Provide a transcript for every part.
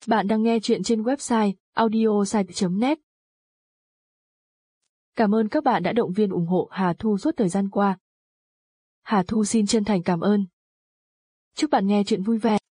Bạn đang nghe chuyện trên website audiosite.net. Cảm ơn các bạn đã động viên ủng hộ Hà Thu suốt thời gian qua. Hà Thu xin chân thành cảm ơn. Chúc bạn nghe chuyện vui vẻ.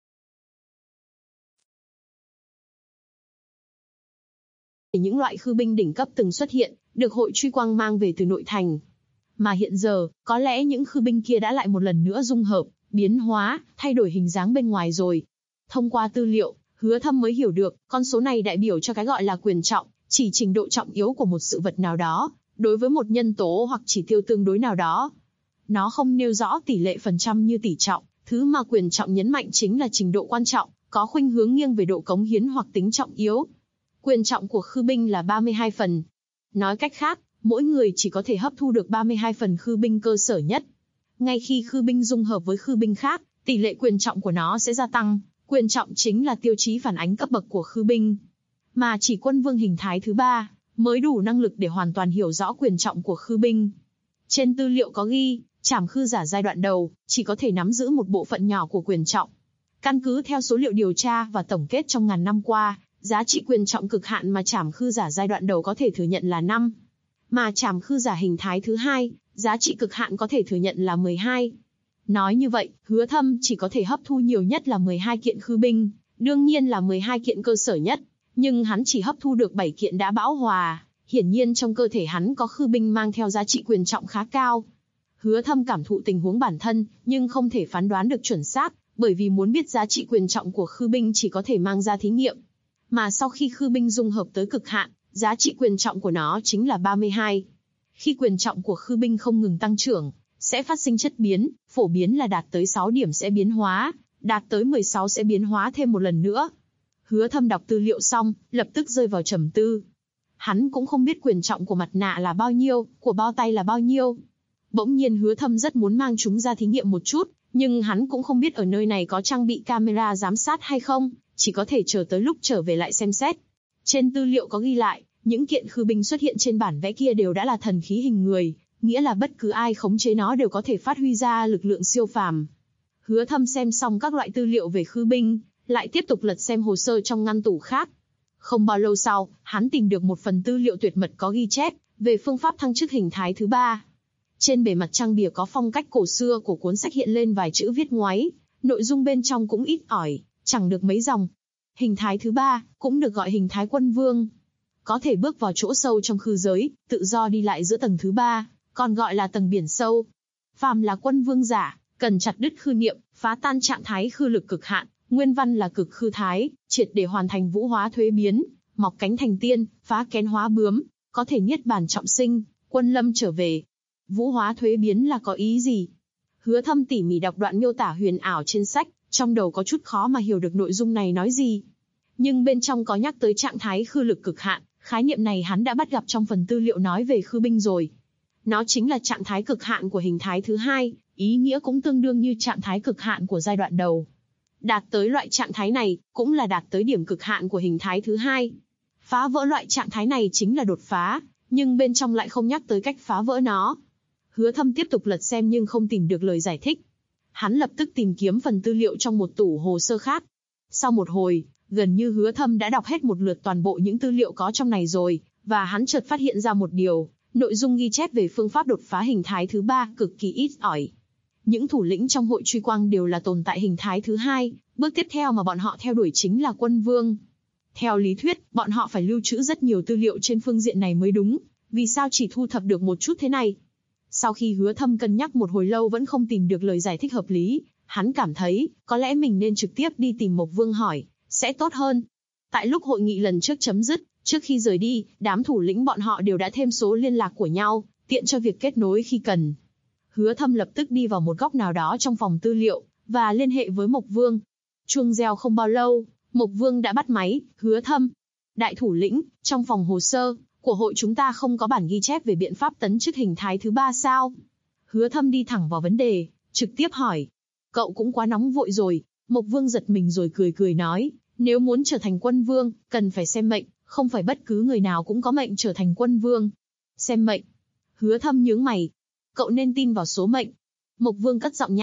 Những loại khư binh đỉnh cấp từng xuất hiện, được hội truy quang mang về từ nội thành. Mà hiện giờ, có lẽ những khư binh kia đã lại một lần nữa dung hợp, biến hóa, thay đổi hình dáng bên ngoài rồi. Thông qua tư liệu, Hứa Thâm mới hiểu được, con số này đại biểu cho cái gọi là quyền trọng, chỉ trình độ trọng yếu của một sự vật nào đó, đối với một nhân tố hoặc chỉ tiêu tương đối nào đó. Nó không nêu rõ tỷ lệ phần trăm như tỷ trọng, thứ mà quyền trọng nhấn mạnh chính là trình độ quan trọng, có khuynh hướng nghiêng về độ cống hiến hoặc tính trọng yếu. Quyền trọng của khư binh là 32 phần. Nói cách khác, mỗi người chỉ có thể hấp thu được 32 phần khư binh cơ sở nhất. Ngay khi khư binh dung hợp với khư binh khác, tỷ lệ quyền trọng của nó sẽ gia tăng. Quyền trọng chính là tiêu chí phản ánh cấp bậc của khư binh. Mà chỉ quân vương hình thái thứ 3 mới đủ năng lực để hoàn toàn hiểu rõ quyền trọng của khư binh. Trên tư liệu có ghi, trảm khư giả giai đoạn đầu chỉ có thể nắm giữ một bộ phận nhỏ của quyền trọng. Căn cứ theo số liệu điều tra và tổng kết trong ngàn năm qua, giá trị quyền trọng cực hạn mà trảm khư giả giai đoạn đầu có thể thừa nhận là 5. Mà trảm khư giả hình thái thứ 2, giá trị cực hạn có thể thừa nhận là 12. Nói như vậy, Hứa Thâm chỉ có thể hấp thu nhiều nhất là 12 kiện khư binh, đương nhiên là 12 kiện cơ sở nhất, nhưng hắn chỉ hấp thu được 7 kiện đã bão hòa, hiển nhiên trong cơ thể hắn có khư binh mang theo giá trị quyền trọng khá cao. Hứa Thâm cảm thụ tình huống bản thân, nhưng không thể phán đoán được chuẩn xác, bởi vì muốn biết giá trị quyền trọng của khư binh chỉ có thể mang ra thí nghiệm. Mà sau khi khư binh dung hợp tới cực hạn, giá trị quyền trọng của nó chính là 32. Khi quyền trọng của khư binh không ngừng tăng trưởng, sẽ phát sinh chất biến, phổ biến là đạt tới 6 điểm sẽ biến hóa, đạt tới 16 sẽ biến hóa thêm một lần nữa. Hứa Thâm đọc tư liệu xong, lập tức rơi vào trầm tư. Hắn cũng không biết quyền trọng của mặt nạ là bao nhiêu, của bao tay là bao nhiêu. Bỗng nhiên Hứa Thâm rất muốn mang chúng ra thí nghiệm một chút, nhưng hắn cũng không biết ở nơi này có trang bị camera giám sát hay không, chỉ có thể chờ tới lúc trở về lại xem xét. Trên tư liệu có ghi lại, những kiện khư binh xuất hiện trên bản vẽ kia đều đã là thần khí hình người, nghĩa là bất cứ ai khống chế nó đều có thể phát huy ra lực lượng siêu phàm. Hứa Thâm xem xong các loại tư liệu về khư binh, lại tiếp tục lật xem hồ sơ trong ngăn tủ khác. Không bao lâu sau, hắn tìm được một phần tư liệu tuyệt mật có ghi chép về phương pháp thăng chức hình thái thứ 3. Trên bề mặt trang bìa có phong cách cổ xưa của cuốn sách hiện lên vài chữ viết ngoáy, nội dung bên trong cũng ít ỏi, chẳng được mấy dòng. Hình thái thứ 3, cũng được gọi hình thái quân vương, có thể bước vào chỗ sâu trong khư giới, tự do đi lại giữa tầng thứ 3, còn gọi là tầng biển sâu. Phàm là quân vương giả, cần chặt đứt khư niệm, phá tan trạng thái khư lực cực hạn, nguyên văn là cực khư thái, triệt để hoàn thành vũ hóa thuế biến, mọc cánh thành tiên, phá kén hóa bướm, có thể niết bàn trọng sinh, quân lâm trở về. Vũ hóa thuế biến là có ý gì? Hứa Thâm tỉ mỉ đọc đoạn miêu tả huyền ảo trên sách, trong đầu có chút khó mà hiểu được nội dung này nói gì. Nhưng bên trong có nhắc tới trạng thái khư lực cực hạn, khái niệm này hắn đã bắt gặp trong phần tư liệu nói về khư binh rồi. Nó chính là trạng thái cực hạn của hình thái thứ 2, ý nghĩa cũng tương đương như trạng thái cực hạn của giai đoạn đầu. Đạt tới loại trạng thái này, cũng là đạt tới điểm cực hạn của hình thái thứ 2. Phá vỡ loại trạng thái này chính là đột phá, nhưng bên trong lại không nhắc tới cách phá vỡ nó. Hứa Thâm tiếp tục lật xem nhưng không tìm được lời giải thích. Hắn lập tức tìm kiếm phần tư liệu trong một tủ hồ sơ khác. Sau một hồi, gần như Hứa Thâm đã đọc hết một lượt toàn bộ những tư liệu có trong này rồi, và hắn chợt phát hiện ra một điều, nội dung ghi chép về phương pháp đột phá hình thái thứ 3 cực kỳ ít ỏi. Những thủ lĩnh trong hội truy quang đều là tồn tại hình thái thứ 2, bước tiếp theo mà bọn họ theo đuổi chính là quân vương. Theo lý thuyết, bọn họ phải lưu trữ rất nhiều tư liệu trên phương diện này mới đúng, vì sao chỉ thu thập được một chút thế này? Sau khi Hứa Thâm cân nhắc một hồi lâu vẫn không tìm được lời giải thích hợp lý, hắn cảm thấy, có lẽ mình nên trực tiếp đi tìm Mộc Vương hỏi, sẽ tốt hơn. Tại lúc hội nghị lần trước chấm dứt, trước khi rời đi, đám thủ lĩnh bọn họ đều đã thêm số liên lạc của nhau, tiện cho việc kết nối khi cần. Hứa Thâm lập tức đi vào một góc nào đó trong phòng tư liệu, và liên hệ với Mộc Vương. Chuông reo không bao lâu, Mộc Vương đã bắt máy. Hứa Thâm, đại thủ lĩnh, trong phòng hồ sơ của hội chúng ta không có bản ghi chép về biện pháp tấn chức hình thái thứ 3 sao? Hứa Thâm đi thẳng vào vấn đề, trực tiếp hỏi. Cậu cũng quá nóng vội rồi. Mộc Vương giật mình rồi cười cười nói, nếu muốn trở thành quân vương, cần phải xem mệnh, không phải bất cứ người nào cũng có mệnh trở thành quân vương. Xem mệnh? Hứa Thâm nhướng mày. Cậu nên tin vào số mệnh. Mộc Vương cất giọng nhã nhặn,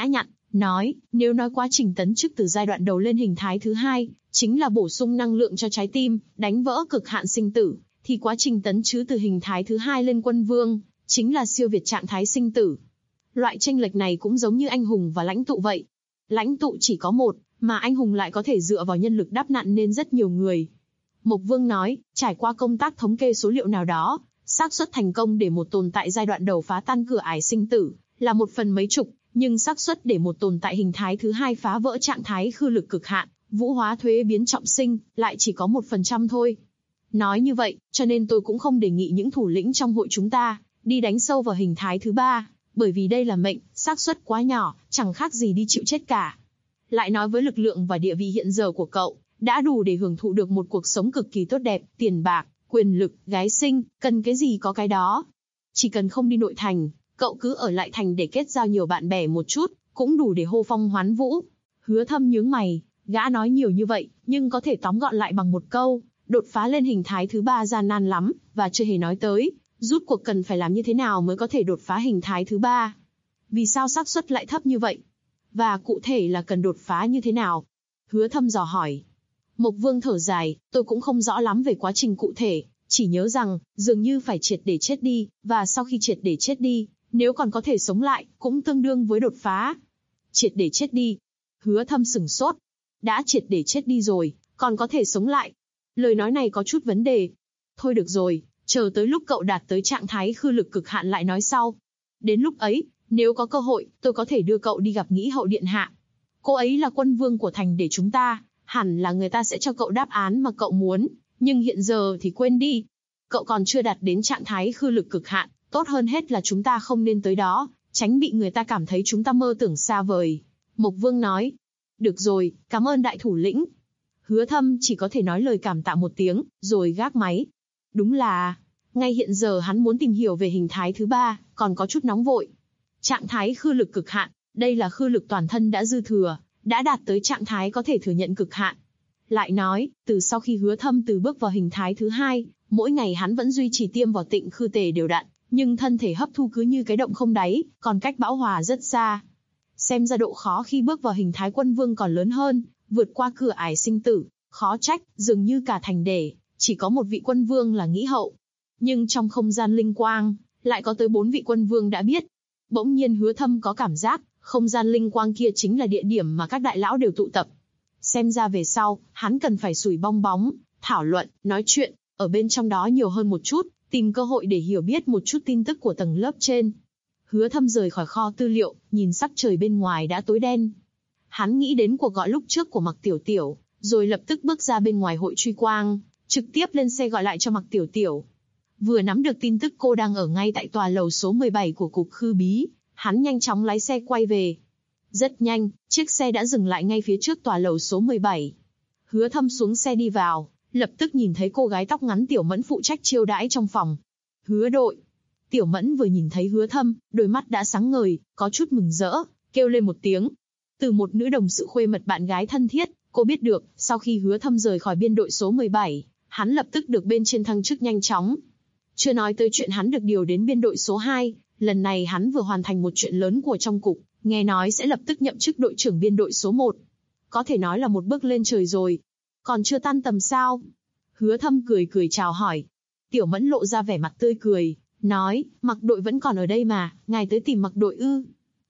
Nói, nếu nói quá trình tấn chức từ giai đoạn đầu lên hình thái thứ hai, chính là bổ sung năng lượng cho trái tim, đánh vỡ cực hạn sinh tử, thì quá trình tấn chứ từ hình thái thứ hai lên quân vương, chính là siêu việt trạng thái sinh tử. Loại chênh lệch này cũng giống như anh hùng và lãnh tụ vậy. Lãnh tụ chỉ có một, mà anh hùng lại có thể dựa vào nhân lực đắp nặn nên rất nhiều người. Mộc Vương nói, trải qua công tác thống kê số liệu nào đó, xác suất thành công để một tồn tại giai đoạn đầu phá tan cửa ải sinh tử là 1 phần mấy chục, nhưng xác suất để một tồn tại hình thái thứ hai phá vỡ trạng thái khư lực cực hạn, vũ hóa thuế biến trọng sinh, lại chỉ có 1% thôi. Nói như vậy, cho nên tôi cũng không đề nghị những thủ lĩnh trong hội chúng ta đi đánh sâu vào hình thái thứ ba, bởi vì đây là mệnh, xác suất quá nhỏ, chẳng khác gì đi chịu chết cả. Lại nói với lực lượng và địa vị hiện giờ của cậu, đã đủ để hưởng thụ được một cuộc sống cực kỳ tốt đẹp, tiền bạc, quyền lực, gái xinh, cần cái gì có cái đó. Chỉ cần không đi nội thành, cậu cứ ở lại thành để kết giao nhiều bạn bè một chút, cũng đủ để hô phong hoán vũ. Hứa Thâm nhướng mày, gã nói nhiều như vậy, nhưng có thể tóm gọn lại bằng một câu, đột phá lên hình thái thứ ba gian nan lắm, và chưa hề nói tới, rút cuộc cần phải làm như thế nào mới có thể đột phá hình thái thứ ba. Vì sao xác suất lại thấp như vậy? Và cụ thể là cần đột phá như thế nào? Hứa Thâm dò hỏi. Mộc Vương thở dài, tôi cũng không rõ lắm về quá trình cụ thể, chỉ nhớ rằng, dường như phải triệt để chết đi, và sau khi triệt để chết đi, nếu còn có thể sống lại, cũng tương đương với đột phá. Triệt để chết đi. Hứa Thâm sửng sốt. Đã triệt để chết đi rồi, còn có thể sống lại. Lời nói này có chút vấn đề. Thôi được rồi, chờ tới lúc cậu đạt tới trạng thái khư lực cực hạn lại nói sau. Đến lúc ấy, nếu có cơ hội, tôi có thể đưa cậu đi gặp Nghĩ Hậu Điện Hạ. Cô ấy là quân vương của thành để chúng ta, hẳn là người ta sẽ cho cậu đáp án mà cậu muốn, nhưng hiện giờ thì quên đi. Cậu còn chưa đạt đến trạng thái khư lực cực hạn, tốt hơn hết là chúng ta không nên tới đó, tránh bị người ta cảm thấy chúng ta mơ tưởng xa vời. Mộc Vương nói. Được rồi, cảm ơn đại thủ lĩnh. Hứa Thâm chỉ có thể nói lời cảm tạ một tiếng, rồi gác máy. Đúng là, ngay hiện giờ hắn muốn tìm hiểu về hình thái thứ ba, còn có chút nóng vội. Trạng thái khư lực cực hạn, đây là khư lực toàn thân đã dư thừa, đã đạt tới trạng thái có thể thừa nhận cực hạn. Lại nói, từ sau khi Hứa Thâm từ bước vào hình thái thứ hai, mỗi ngày hắn vẫn duy trì tiêm vào tịnh khư tề đều đặn, nhưng thân thể hấp thu cứ như cái động không đáy, còn cách bão hòa rất xa. Xem ra độ khó khi bước vào hình thái quân vương còn lớn hơn, vượt qua cửa ải sinh tử, khó trách, dường như cả thành để, chỉ có một vị quân vương là Nghĩ Hậu. Nhưng trong không gian linh quang, lại có tới 4 vị quân vương đã biết. Bỗng nhiên Hứa Thâm có cảm giác, không gian linh quang kia chính là địa điểm mà các đại lão đều tụ tập. Xem ra về sau, hắn cần phải sủi bong bóng, thảo luận, nói chuyện, ở bên trong đó nhiều hơn một chút, tìm cơ hội để hiểu biết một chút tin tức của tầng lớp trên. Hứa Thâm rời khỏi kho tư liệu, nhìn sắc trời bên ngoài đã tối đen. Hắn nghĩ đến cuộc gọi lúc trước của Mặc Tiểu Tiểu, rồi lập tức bước ra bên ngoài hội truy quang, trực tiếp lên xe gọi lại cho Mặc Tiểu Tiểu. Vừa nắm được tin tức cô đang ở ngay tại tòa lầu số 17 của cục Khư Bí, hắn nhanh chóng lái xe quay về. Rất nhanh, chiếc xe đã dừng lại ngay phía trước tòa lầu số 17. Hứa Thâm xuống xe đi vào, lập tức nhìn thấy cô gái tóc ngắn Tiểu Mẫn phụ trách chiêu đãi trong phòng. Hứa đội. Tiểu Mẫn vừa nhìn thấy Hứa Thâm, đôi mắt đã sáng ngời, có chút mừng rỡ, kêu lên một tiếng. Từ một nữ đồng sự khuê mật bạn gái thân thiết, cô biết được, sau khi Hứa Thâm rời khỏi biên đội số 17, hắn lập tức được bên trên thăng chức nhanh chóng. Chưa nói tới chuyện hắn được điều đến biên đội số 2, lần này hắn vừa hoàn thành một chuyện lớn của trong cục, nghe nói sẽ lập tức nhậm chức đội trưởng biên đội số 1. Có thể nói là một bước lên trời rồi. Còn chưa tan tầm sao? Hứa Thâm cười cười chào hỏi. Tiểu Mẫn lộ ra vẻ mặt tươi cười, nói, Mặc đội vẫn còn ở đây mà, ngài tới tìm Mặc đội ư?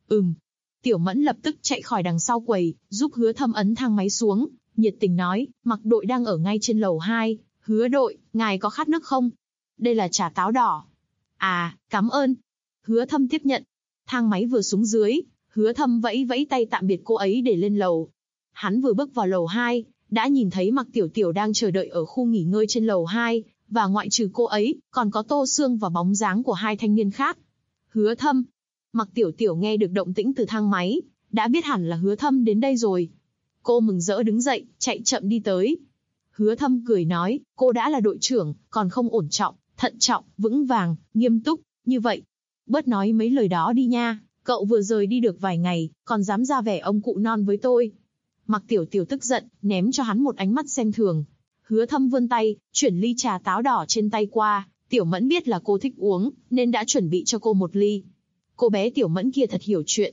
Tiểu Mẫn lập tức chạy khỏi đằng sau quầy, giúp Hứa Thâm ấn thang máy xuống, nhiệt tình nói, Mặc đội đang ở ngay trên lầu 2, Hứa đội, ngài có khát nước không? Đây là trà táo đỏ. À, cảm ơn. Hứa Thâm tiếp nhận. Thang máy vừa xuống dưới, Hứa Thâm vẫy vẫy tay tạm biệt cô ấy để lên lầu. Hắn vừa bước vào lầu 2, đã nhìn thấy Mặc Tiểu Tiểu đang chờ đợi ở khu nghỉ ngơi trên lầu 2, và ngoại trừ cô ấy, còn có Tô Sương và bóng dáng của 2 thanh niên khác. Hứa Thâm. Mặc Tiểu Tiểu nghe được động tĩnh từ thang máy, đã biết hẳn là Hứa Thâm đến đây rồi. Cô mừng rỡ đứng dậy, chạy chậm đi tới. Hứa Thâm cười nói, cô đã là đội trưởng, còn không ổn trọng, thận trọng, vững vàng, nghiêm túc, như vậy. Bớt nói mấy lời đó đi nha, cậu vừa rời đi được vài ngày, còn dám ra vẻ ông cụ non với tôi. Mặc Tiểu Tiểu tức giận, ném cho hắn một ánh mắt xem thường. Hứa Thâm vươn tay, chuyển ly trà táo đỏ trên tay qua, Tiểu Mẫn biết là cô thích uống, nên đã chuẩn bị cho cô một ly. Cô bé Tiểu Mẫn kia thật hiểu chuyện.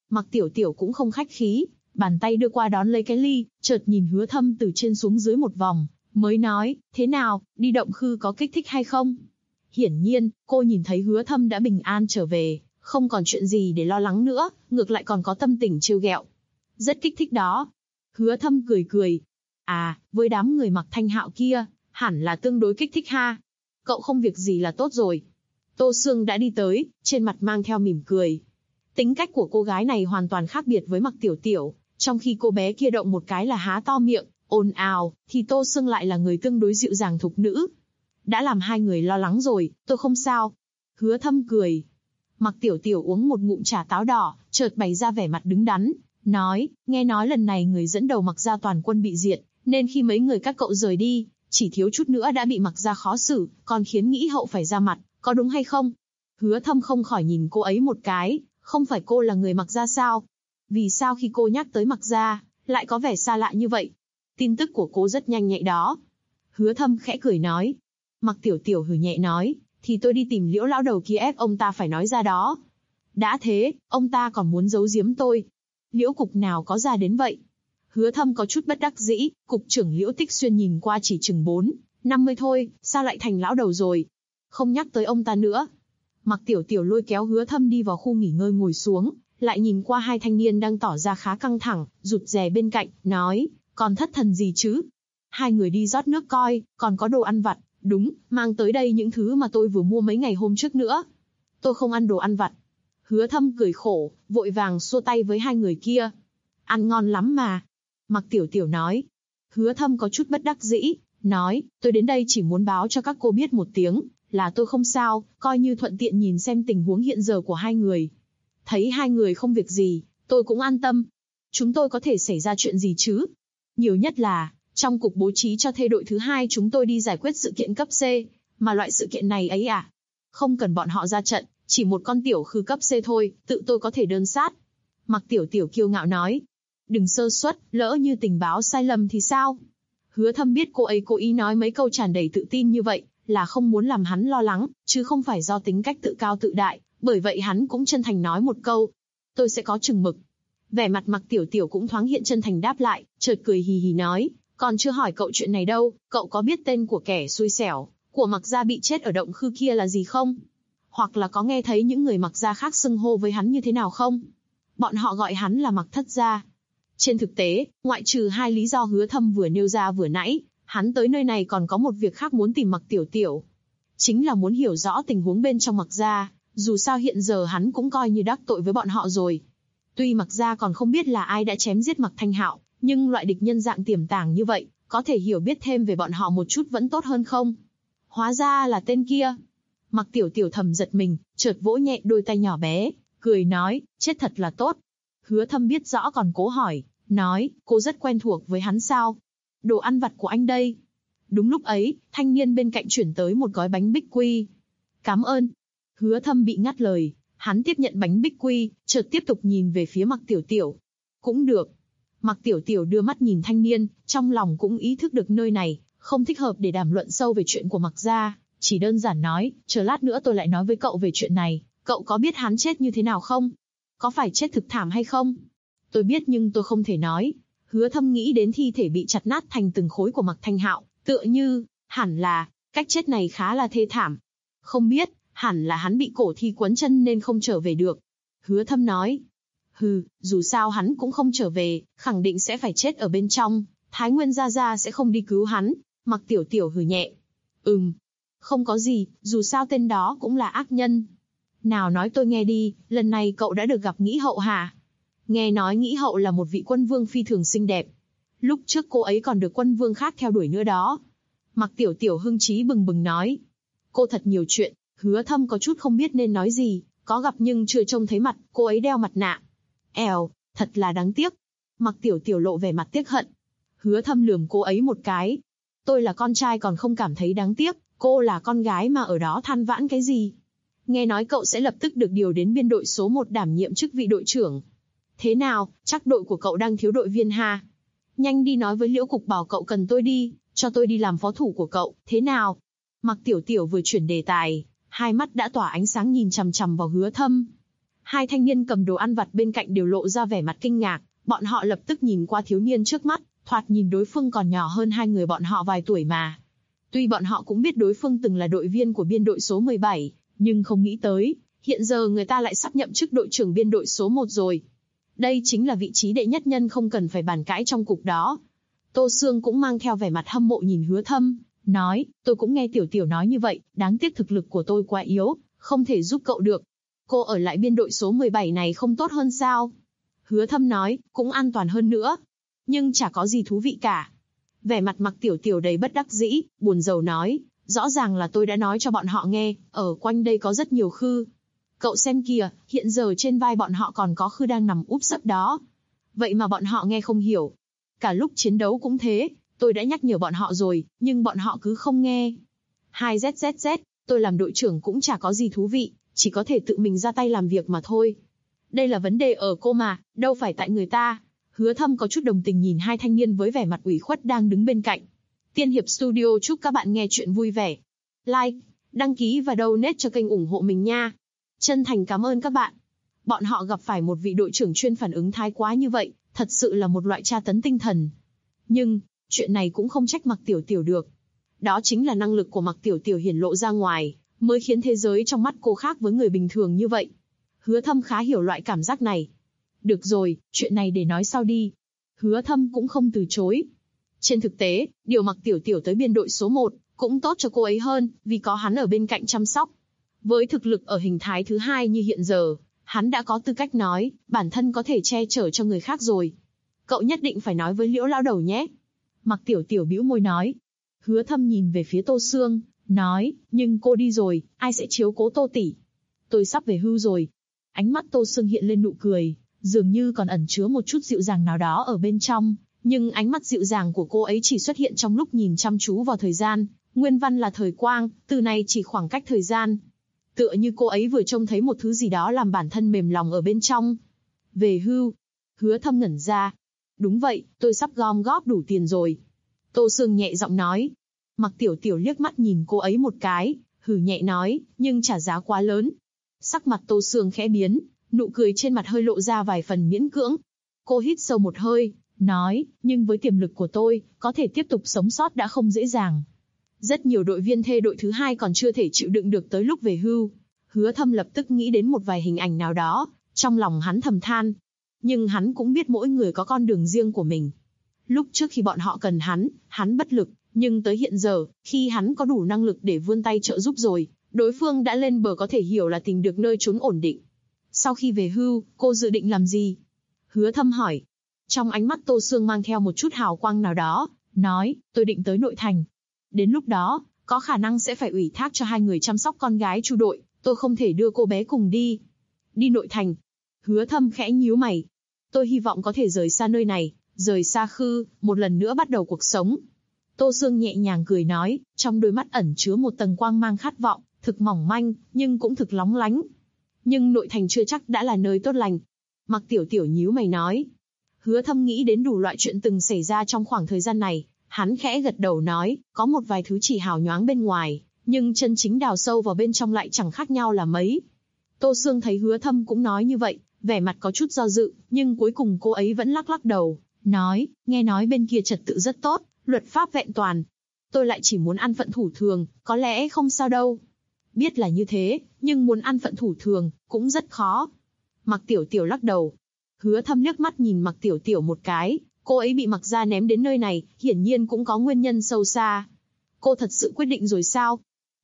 Mặc Tiểu Tiểu cũng không khách khí, bàn tay đưa qua đón lấy cái ly, chợt nhìn Hứa Thâm từ trên xuống dưới một vòng, mới nói, thế nào, đi động khư có kích thích hay không? Hiển nhiên, cô nhìn thấy Hứa Thâm đã bình an trở về, không còn chuyện gì để lo lắng nữa, ngược lại còn có tâm tình trêu ghẹo. Rất kích thích đó. Hứa Thâm cười cười. À, với đám người mặc thanh hạo kia, hẳn là tương đối kích thích ha. Cậu không việc gì là tốt rồi. Tô Sương đã đi tới, trên mặt mang theo mỉm cười. Tính cách của cô gái này hoàn toàn khác biệt với Mặc Tiểu Tiểu, trong khi cô bé kia động một cái là há to miệng, ồn ào, thì Tô Sương lại là người tương đối dịu dàng thục nữ. Đã làm hai người lo lắng rồi, tôi không sao. Hứa Thâm cười. Mặc Tiểu Tiểu uống một ngụm trà táo đỏ, chợt bày ra vẻ mặt đứng đắn, nói, nghe nói lần này người dẫn đầu Mặc gia toàn quân bị diệt, nên khi mấy người các cậu rời đi, chỉ thiếu chút nữa đã bị Mặc gia khó xử, còn khiến nghĩ hậu phải ra mặt, có đúng hay không? Hứa Thâm không khỏi nhìn cô ấy một cái, không phải cô là người Mặc gia sao? Vì sao khi cô nhắc tới Mặc gia, lại có vẻ xa lạ như vậy? Tin tức của cô rất nhanh nhạy đó. Hứa Thâm khẽ cười nói. Mặc Tiểu Tiểu hừ nhẹ nói, thì tôi đi tìm Liễu lão đầu kia ép ông ta phải nói ra đó. Đã thế, ông ta còn muốn giấu giếm tôi. Liễu cục nào có ra đến vậy? Hứa Thâm có chút bất đắc dĩ, cục trưởng Liễu Tích Xuyên nhìn qua chỉ chừng 50 thôi, sao lại thành lão đầu rồi? Không nhắc tới ông ta nữa. Mặc Tiểu Tiểu lôi kéo Hứa Thâm đi vào khu nghỉ ngơi ngồi xuống, lại nhìn qua hai thanh niên đang tỏ ra khá căng thẳng, rụt rè bên cạnh, nói, còn thất thần gì chứ? Hai người đi rót nước coi, còn có đồ ăn vặt, đúng, mang tới đây những thứ mà tôi vừa mua mấy ngày hôm trước nữa. Tôi không ăn đồ ăn vặt. Hứa Thâm cười khổ, vội vàng xua tay với hai người kia. Ăn ngon lắm mà. Mặc Tiểu Tiểu nói. Hứa Thâm có chút bất đắc dĩ, nói, tôi đến đây chỉ muốn báo cho các cô biết một tiếng, là tôi không sao, coi như thuận tiện nhìn xem tình huống hiện giờ của hai người. Thấy hai người không việc gì, tôi cũng an tâm. Chúng tôi có thể xảy ra chuyện gì chứ? Nhiều nhất là, trong cục bố trí cho thê đội thứ hai chúng tôi đi giải quyết sự kiện cấp C, mà loại sự kiện này ấy à? Không cần bọn họ ra trận, chỉ một con tiểu khư cấp C thôi, tự tôi có thể đơn sát. Mặc Tiểu Tiểu kiêu ngạo nói. Đừng sơ suất, lỡ như tình báo sai lầm thì sao? Hứa Thâm biết cô ấy cố ý nói mấy câu tràn đầy tự tin như vậy, là không muốn làm hắn lo lắng, chứ không phải do tính cách tự cao tự đại, bởi vậy hắn cũng chân thành nói một câu. Tôi sẽ có chừng mực. Vẻ mặt Mặc Tiểu Tiểu cũng thoáng hiện chân thành đáp lại, chợt cười hì hì nói, còn chưa hỏi cậu chuyện này đâu, cậu có biết tên của kẻ xui xẻo, của Mặc gia bị chết ở động khư kia là gì không? Hoặc là có nghe thấy những người Mặc gia khác xưng hô với hắn như thế nào không? Bọn họ gọi hắn là Mặc Thất gia. Trên thực tế, ngoại trừ hai lý do Hứa Thâm vừa nêu ra vừa nãy, hắn tới nơi này còn có một việc khác muốn tìm Mặc Tiểu Tiểu. Chính là muốn hiểu rõ tình huống bên trong Mặc gia, dù sao hiện giờ hắn cũng coi như đắc tội với bọn họ rồi. Tuy Mặc gia còn không biết là ai đã chém giết Mặc Thanh Hạo, nhưng loại địch nhân dạng tiềm tàng như vậy, có thể hiểu biết thêm về bọn họ một chút vẫn tốt hơn không? Hóa ra là tên kia. Mặc Tiểu Tiểu thầm giật mình, chợt vỗ nhẹ đôi tay nhỏ bé, cười nói, chết thật là tốt. Hứa Thâm biết rõ còn cố hỏi, nói, cô rất quen thuộc với hắn sao? Đồ ăn vặt của anh đây. Đúng lúc ấy, thanh niên bên cạnh chuyển tới một gói bánh bích quy. Cảm ơn. Hứa Thâm bị ngắt lời, hắn tiếp nhận bánh bích quy, chợt tiếp tục nhìn về phía Mặc Tiểu Tiểu. Cũng được. Mặc Tiểu Tiểu đưa mắt nhìn thanh niên, trong lòng cũng ý thức được nơi này không thích hợp để đàm luận sâu về chuyện của Mặc gia, chỉ đơn giản nói, chờ lát nữa tôi lại nói với cậu về chuyện này, cậu có biết hắn chết như thế nào không? Có phải chết thực thảm hay không? Tôi biết nhưng tôi không thể nói. Hứa Thâm nghĩ đến thi thể bị chặt nát thành từng khối của Mặc Thanh Hạo, tựa như, hẳn là, cách chết này khá là thê thảm. Không biết, hẳn là hắn bị cổ thi quấn chân nên không trở về được. Hứa Thâm nói. Dù sao hắn cũng không trở về, khẳng định sẽ phải chết ở bên trong, Thái Nguyên Gia Gia sẽ không đi cứu hắn. Mặc Tiểu Tiểu hừ nhẹ. Không có gì, dù sao tên đó cũng là ác nhân. Nào nói tôi nghe đi, lần này cậu đã được gặp Nghĩ Hậu hả? Nghe nói Nghĩ Hậu là một vị quân vương phi thường xinh đẹp. Lúc trước cô ấy còn được quân vương khác theo đuổi nữa đó. Mặc Tiểu Tiểu hưng trí bừng bừng nói. Cô thật nhiều chuyện, Hứa Thâm có chút không biết nên nói gì, có gặp nhưng chưa trông thấy mặt, cô ấy đeo mặt nạ. Thật là đáng tiếc. Mặc Tiểu Tiểu lộ vẻ mặt tiếc hận. Hứa Thâm lườm cô ấy một cái. Tôi là con trai còn không cảm thấy đáng tiếc, cô là con gái mà ở đó than vãn cái gì? Nghe nói cậu sẽ lập tức được điều đến biên đội số 1 đảm nhiệm chức vị đội trưởng. Thế nào, chắc đội của cậu đang thiếu đội viên ha? Nhanh đi nói với Liễu Cục bảo cậu cần tôi đi, cho tôi đi làm phó thủ của cậu, thế nào? Mặc Tiểu Tiểu vừa chuyển đề tài, hai mắt đã tỏa ánh sáng nhìn chằm chằm vào Hứa Thâm. Hai thanh niên cầm đồ ăn vặt bên cạnh đều lộ ra vẻ mặt kinh ngạc, bọn họ lập tức nhìn qua thiếu niên trước mắt, thoạt nhìn đối phương còn nhỏ hơn hai người bọn họ vài tuổi mà. Tuy bọn họ cũng biết đối phương từng là đội viên của biên đội số 17, nhưng không nghĩ tới, hiện giờ người ta lại sắp nhậm chức đội trưởng biên đội số 1 rồi. Đây chính là vị trí đệ nhất nhân không cần phải bàn cãi trong cục đó. Tô Sương cũng mang theo vẻ mặt hâm mộ nhìn Hứa Thâm, nói, tôi cũng nghe Tiểu Tiểu nói như vậy, đáng tiếc thực lực của tôi quá yếu, không thể giúp cậu được. Cô ở lại biên đội số 17 này không tốt hơn sao? Hứa Thâm nói, cũng an toàn hơn nữa. Nhưng chả có gì thú vị cả. Vẻ mặt Mặc Tiểu Tiểu đầy bất đắc dĩ, buồn rầu nói, rõ ràng là tôi đã nói cho bọn họ nghe, ở quanh đây có rất nhiều khư. Cậu xem kìa, hiện giờ trên vai bọn họ còn có khư đang nằm úp sấp đó. Vậy mà bọn họ nghe không hiểu. Cả lúc chiến đấu cũng thế, tôi đã nhắc nhở bọn họ rồi, nhưng bọn họ cứ không nghe. 2ZZZ, tôi làm đội trưởng cũng chả có gì thú vị, chỉ có thể tự mình ra tay làm việc mà thôi. Đây là vấn đề ở cô mà, đâu phải tại người ta. Hứa Thâm có chút đồng tình nhìn hai thanh niên với vẻ mặt ủy khuất đang đứng bên cạnh. Tiên Hiệp Studio chúc các bạn nghe chuyện vui vẻ. Like, đăng ký và donate cho kênh ủng hộ mình nha. Chân thành cảm ơn các bạn. Bọn họ gặp phải một vị đội trưởng chuyên phản ứng thái quá như vậy, thật sự là một loại tra tấn tinh thần. Nhưng, chuyện này cũng không trách Mặc Tiểu Tiểu được. Đó chính là năng lực của Mặc Tiểu Tiểu hiển lộ ra ngoài, mới khiến thế giới trong mắt cô khác với người bình thường như vậy. Hứa Thâm khá hiểu loại cảm giác này. Được rồi, chuyện này để nói sau đi. Hứa Thâm cũng không từ chối. Trên thực tế, điều Mặc Tiểu Tiểu tới biên đội số 1, cũng tốt cho cô ấy hơn, vì có hắn ở bên cạnh chăm sóc. Với thực lực ở hình thái thứ hai như hiện giờ, hắn đã có tư cách nói, bản thân có thể che chở cho người khác rồi. Cậu nhất định phải nói với Liễu lão đầu nhé. Mặc Tiểu Tiểu bĩu môi nói. Hứa Thâm nhìn về phía Tô Sương, nói, nhưng cô đi rồi, ai sẽ chiếu cố Tô tỷ? Tôi sắp về hưu rồi. Ánh mắt Tô Sương hiện lên nụ cười, dường như còn ẩn chứa một chút dịu dàng nào đó ở bên trong, nhưng ánh mắt dịu dàng của cô ấy chỉ xuất hiện trong lúc nhìn chăm chú vào thời gian, nguyên văn là thời quang, từ này chỉ khoảng cách thời gian. Tựa như cô ấy vừa trông thấy một thứ gì đó làm bản thân mềm lòng ở bên trong. Về hưu. Hứa Thâm ngẩn ra. Đúng vậy, tôi sắp gom góp đủ tiền rồi. Tô Sương nhẹ giọng nói. Mặc Tiểu Tiểu liếc mắt nhìn cô ấy một cái, hừ nhẹ nói, nhưng trả giá quá lớn. Sắc mặt Tô Sương khẽ biến, nụ cười trên mặt hơi lộ ra vài phần miễn cưỡng. Cô hít sâu một hơi, nói, nhưng với tiềm lực của tôi, có thể tiếp tục sống sót đã không dễ dàng. Rất nhiều đội viên thê đội thứ hai còn chưa thể chịu đựng được tới lúc về hưu. Hứa Thâm lập tức nghĩ đến một vài hình ảnh nào đó, trong lòng hắn thầm than. Nhưng hắn cũng biết mỗi người có con đường riêng của mình. Lúc trước khi bọn họ cần hắn bất lực, nhưng tới hiện giờ, khi hắn có đủ năng lực để vươn tay trợ giúp rồi, đối phương đã lên bờ có thể hiểu là tìm được nơi trốn ổn định. Sau khi về hưu, cô dự định làm gì? Hứa Thâm hỏi. Trong ánh mắt Tô Sương mang theo một chút hào quang nào đó, nói, tôi định tới nội thành. Đến lúc đó, có khả năng sẽ phải ủy thác cho hai người chăm sóc con gái Chu đội, tôi không thể đưa cô bé cùng đi. Đi nội thành. Hứa Thâm khẽ nhíu mày. Tôi hy vọng có thể rời xa nơi này, rời xa khư, một lần nữa bắt đầu cuộc sống. Tô Sương nhẹ nhàng cười nói, trong đôi mắt ẩn chứa một tầng quang mang khát vọng, thực mỏng manh, nhưng cũng thực lóng lánh. Nhưng nội thành chưa chắc đã là nơi tốt lành. Mặc Tiểu Tiểu nhíu mày nói. Hứa Thâm nghĩ đến đủ loại chuyện từng xảy ra trong khoảng thời gian này, hắn khẽ gật đầu nói, có một vài thứ chỉ hào nhoáng bên ngoài, nhưng chân chính đào sâu vào bên trong lại chẳng khác nhau là mấy. Tô Sương thấy Hứa Thâm cũng nói như vậy, vẻ mặt có chút do dự, nhưng cuối cùng cô ấy vẫn lắc lắc đầu, nói, nghe nói bên kia trật tự rất tốt, luật pháp vẹn toàn. Tôi lại chỉ muốn ăn phận thủ thường, có lẽ không sao đâu. Biết là như thế, nhưng muốn ăn phận thủ thường, cũng rất khó. Mặc Tiểu Tiểu lắc đầu. Hứa Thâm liếc mắt nhìn Mặc Tiểu Tiểu một cái, cô ấy bị Mặc gia ném đến nơi này, hiển nhiên cũng có nguyên nhân sâu xa. Cô thật sự quyết định rồi sao?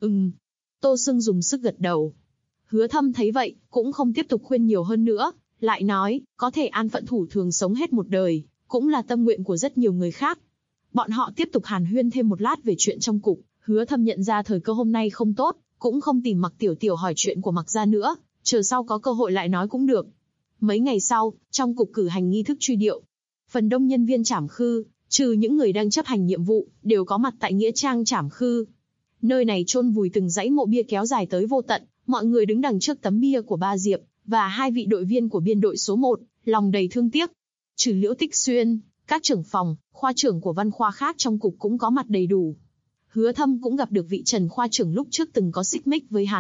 Tô Sương dùng sức gật đầu. Hứa Thâm thấy vậy, cũng không tiếp tục khuyên nhiều hơn nữa, lại nói, có thể an phận thủ thường sống hết một đời, cũng là tâm nguyện của rất nhiều người khác. Bọn họ tiếp tục hàn huyên thêm một lát về chuyện trong cục, Hứa Thâm nhận ra thời cơ hôm nay không tốt, cũng không tìm Mặc Tiểu Tiểu hỏi chuyện của Mặc gia nữa, chờ sau có cơ hội lại nói cũng được. Mấy ngày sau, trong cục cử hành nghi thức truy điệu. Phần đông nhân viên Trảm Khư, trừ những người đang chấp hành nhiệm vụ, đều có mặt tại nghĩa trang Trảm Khư. Nơi này chôn vùi từng dãy mộ bia kéo dài tới vô tận, mọi người đứng đằng trước tấm bia của Ba Diệp, và hai vị đội viên của biên đội số 1, lòng đầy thương tiếc. Trừ Liễu Tích Xuyên, các trưởng phòng, khoa trưởng của văn khoa khác trong cục cũng có mặt đầy đủ. Hứa Thâm cũng gặp được vị Trần khoa trưởng lúc trước từng có xích mích với hắn,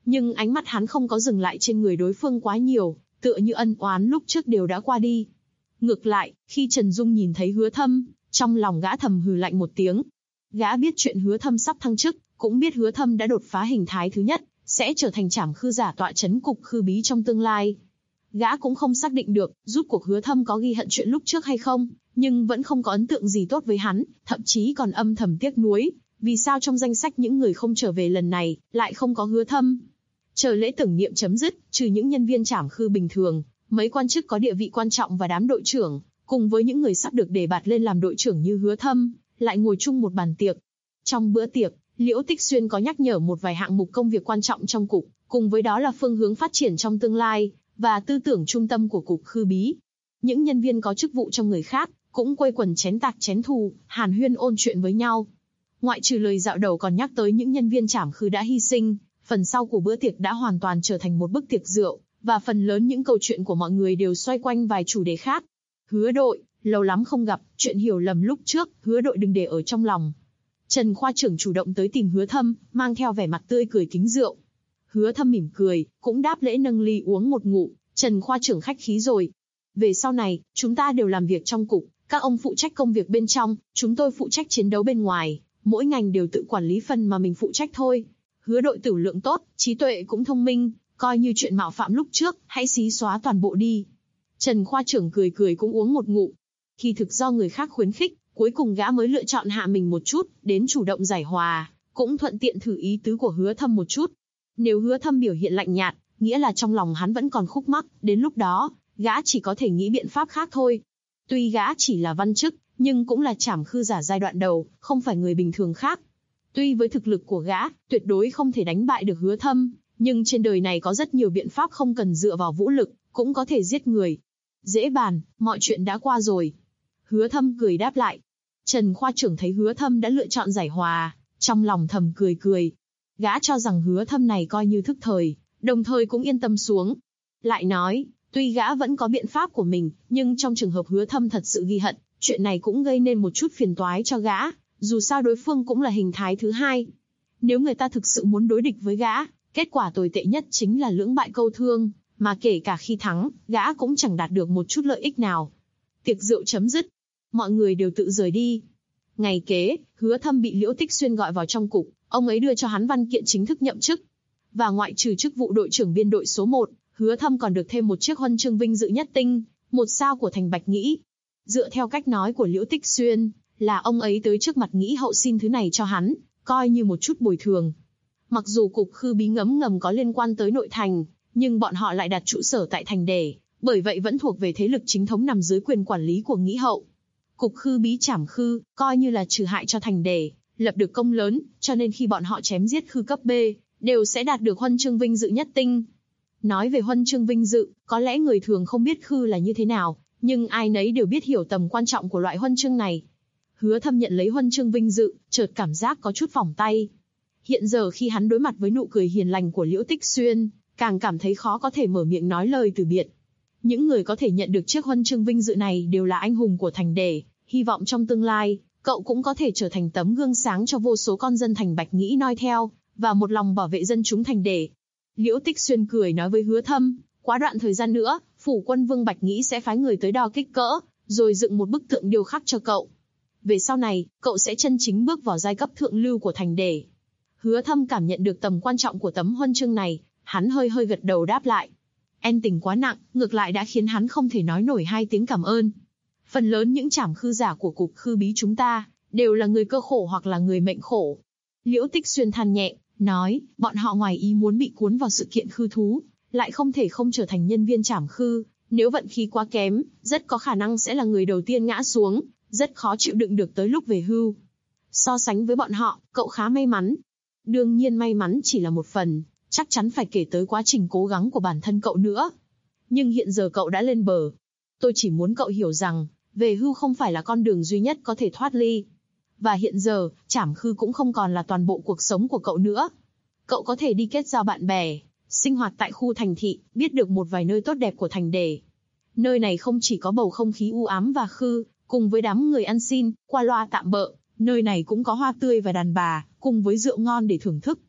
Nhưng ánh mắt hắn không có dừng lại trên người đối phương quá nhiều, tựa như ân oán lúc trước đều đã qua đi. Ngược lại, khi Trần Dung nhìn thấy Hứa Thâm, trong lòng gã thầm hừ lạnh một tiếng. Gã biết chuyện Hứa Thâm sắp thăng chức, cũng biết Hứa Thâm đã đột phá hình thái thứ nhất, sẽ trở thành trảm khư giả tọa chấn cục khư bí trong tương lai. Gã cũng không xác định được, rút cuộc Hứa Thâm có ghi hận chuyện lúc trước hay không, nhưng vẫn không có ấn tượng gì tốt với hắn, thậm chí còn âm thầm tiếc nuối, vì sao trong danh sách những người không trở về lần này, lại không có Hứa Thâm. Chờ lễ tưởng niệm chấm dứt, trừ những nhân viên trảm khư bình thường, mấy quan chức có địa vị quan trọng và đám đội trưởng, cùng với những người sắp được đề bạt lên làm đội trưởng như Hứa Thâm, lại ngồi chung một bàn tiệc. Trong bữa tiệc, Liễu Tích Xuyên có nhắc nhở một vài hạng mục công việc quan trọng trong cục, cùng với đó là phương hướng phát triển trong tương lai, và tư tưởng trung tâm của cục khư bí. Những nhân viên có chức vụ trong người khác, cũng quây quần chén tạc chén thù, hàn huyên ôn chuyện với nhau. Ngoại trừ lời dạo đầu còn nhắc tới những nhân viên trảm khư đã hy sinh, phần sau của bữa tiệc đã hoàn toàn trở thành một bữa tiệc rượu, và phần lớn những câu chuyện của mọi người đều xoay quanh vài chủ đề khác. Hứa đội, lâu lắm không gặp, chuyện hiểu lầm lúc trước, Hứa đội đừng để ở trong lòng. Trần khoa trưởng chủ động tới tìm Hứa Thâm, mang theo vẻ mặt tươi cười kính rượu. Hứa Thâm mỉm cười, cũng đáp lễ nâng ly uống một ngụm. Trần khoa trưởng khách khí rồi. Về sau này, chúng ta đều làm việc trong cục, các ông phụ trách công việc bên trong, chúng tôi phụ trách chiến đấu bên ngoài, mỗi ngành đều tự quản lý phần mà mình phụ trách thôi. Hứa đội tử lượng tốt, trí tuệ cũng thông minh, coi như chuyện mạo phạm lúc trước, hãy xí xóa toàn bộ đi. Trần khoa trưởng cười cười cũng uống một ngụm. Khi thực do người khác khuyến khích, cuối cùng gã mới lựa chọn hạ mình một chút, đến chủ động giải hòa, cũng thuận tiện thử ý tứ của Hứa Thâm một chút. Nếu Hứa Thâm biểu hiện lạnh nhạt, nghĩa là trong lòng hắn vẫn còn khúc mắc, đến lúc đó, gã chỉ có thể nghĩ biện pháp khác thôi. Tuy gã chỉ là văn chức, nhưng cũng là trảm khư giả giai đoạn đầu, không phải người bình thường khác. Tuy với thực lực của gã, tuyệt đối không thể đánh bại được Hứa Thâm, nhưng trên đời này có rất nhiều biện pháp không cần dựa vào vũ lực, cũng có thể giết người. Dễ bàn, mọi chuyện đã qua rồi. Hứa Thâm cười đáp lại. Trần khoa trưởng thấy Hứa Thâm đã lựa chọn giải hòa, trong lòng thầm cười cười. Gã cho rằng Hứa Thâm này coi như thức thời, đồng thời cũng yên tâm xuống. Lại nói, tuy gã vẫn có biện pháp của mình, nhưng trong trường hợp Hứa Thâm thật sự ghi hận, chuyện này cũng gây nên một chút phiền toái cho gã, dù sao đối phương cũng là hình thái thứ hai. Nếu người ta thực sự muốn đối địch với gã, kết quả tồi tệ nhất chính là lưỡng bại câu thương, mà kể cả khi thắng, gã cũng chẳng đạt được một chút lợi ích nào. Tiệc rượu chấm dứt, mọi người đều tự rời đi. Ngày kế, Hứa Thâm bị Liễu Tích Xuyên gọi vào trong cục, ông ấy đưa cho hắn văn kiện chính thức nhậm chức. Và ngoại trừ chức vụ đội trưởng biên đội số 1, Hứa Thâm còn được thêm một chiếc huân chương vinh dự nhất tinh, 1 sao của thành Bạch Nghĩ. Dựa theo cách nói của Liễu Tích Xuyên, là ông ấy tới trước mặt Nghĩ hậu xin thứ này cho hắn, coi như một chút bồi thường. Mặc dù cục khư bí ngấm ngầm có liên quan tới nội thành, nhưng bọn họ lại đặt trụ sở tại thành Đề, bởi vậy vẫn thuộc về thế lực chính thống nằm dưới quyền quản lý của Nghĩ hậu. Cục khư bí trảm khư, coi như là trừ hại cho thành Đề, lập được công lớn, cho nên khi bọn họ chém giết khư cấp B, đều sẽ đạt được huân chương vinh dự nhất tinh. Nói về huân chương vinh dự, có lẽ người thường không biết khư là như thế nào, nhưng ai nấy đều biết hiểu tầm quan trọng của loại huân chương này. Hứa Thâm nhận lấy huân chương vinh dự, chợt cảm giác có chút phỏng tay. Hiện giờ khi hắn đối mặt với nụ cười hiền lành của Liễu Tích Xuyên, càng cảm thấy khó có thể mở miệng nói lời từ biệt. Những người có thể nhận được chiếc huân chương vinh dự này đều là anh hùng của thành Đề, hy vọng trong tương lai, cậu cũng có thể trở thành tấm gương sáng cho vô số con dân thành Bạch Nghĩ noi theo, và một lòng bảo vệ dân chúng thành Đề. Liễu Tích Xuyên cười nói với Hứa Thâm, quá đoạn thời gian nữa, phủ quân vương Bạch Nghĩ sẽ phái người tới đo kích cỡ, rồi dựng một bức tượng điêu khắc cho cậu. Về sau này, cậu sẽ chân chính bước vào giai cấp thượng lưu của thành Đề. Hứa Thâm cảm nhận được tầm quan trọng của tấm huân chương này, hắn hơi hơi gật đầu đáp lại. En tình quá nặng, ngược lại đã khiến hắn không thể nói nổi 2 tiếng cảm ơn. Phần lớn những trảm khư giả của cục khư bí chúng ta, đều là người cơ khổ hoặc là người mệnh khổ. Liễu Tích Xuyên than nhẹ, nói, bọn họ ngoài ý muốn bị cuốn vào sự kiện khư thú, lại không thể không trở thành nhân viên trảm khư, nếu vận khí quá kém, rất có khả năng sẽ là người đầu tiên ngã xuống, rất khó chịu đựng được tới lúc về hưu. So sánh với bọn họ, cậu khá may mắn. Đương nhiên may mắn chỉ là một phần, chắc chắn phải kể tới quá trình cố gắng của bản thân cậu nữa. Nhưng hiện giờ cậu đã lên bờ. Tôi chỉ muốn cậu hiểu rằng, về hưu không phải là con đường duy nhất có thể thoát ly. Và hiện giờ, trảm khư cũng không còn là toàn bộ cuộc sống của cậu nữa. Cậu có thể đi kết giao bạn bè, sinh hoạt tại khu thành thị, biết được một vài nơi tốt đẹp của thành Đề. Nơi này không chỉ có bầu không khí u ám và khư, cùng với đám người ăn xin, qua loa tạm bợ, nơi này cũng có hoa tươi và đàn bà, cùng với rượu ngon để thưởng thức.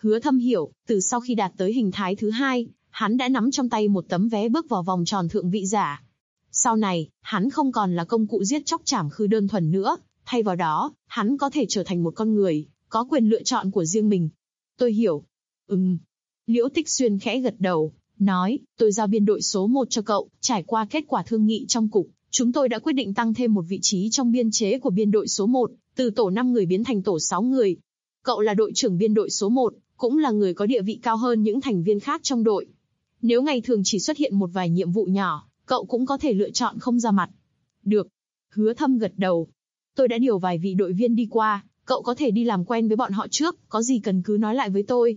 Hứa Thâm hiểu, từ sau khi đạt tới hình thái thứ 2, hắn đã nắm trong tay một tấm vé bước vào vòng tròn thượng vị giả. Sau này, hắn không còn là công cụ giết chóc trảm khư đơn thuần nữa, thay vào đó, hắn có thể trở thành một con người, có quyền lựa chọn của riêng mình. Tôi hiểu. Liễu Tích Xuyên khẽ gật đầu, nói, tôi giao biên đội số 1 cho cậu, trải qua kết quả thương nghị trong cục, chúng tôi đã quyết định tăng thêm một vị trí trong biên chế của biên đội số 1, từ tổ 5 người biến thành tổ 6 người. Cậu là đội trưởng biên đội số 1, cũng là người có địa vị cao hơn những thành viên khác trong đội. Nếu ngày thường chỉ xuất hiện một vài nhiệm vụ nhỏ, cậu cũng có thể lựa chọn không ra mặt. Được. Hứa Thâm gật đầu. Tôi đã điều vài vị đội viên đi qua, cậu có thể đi làm quen với bọn họ trước, có gì cần cứ nói lại với tôi.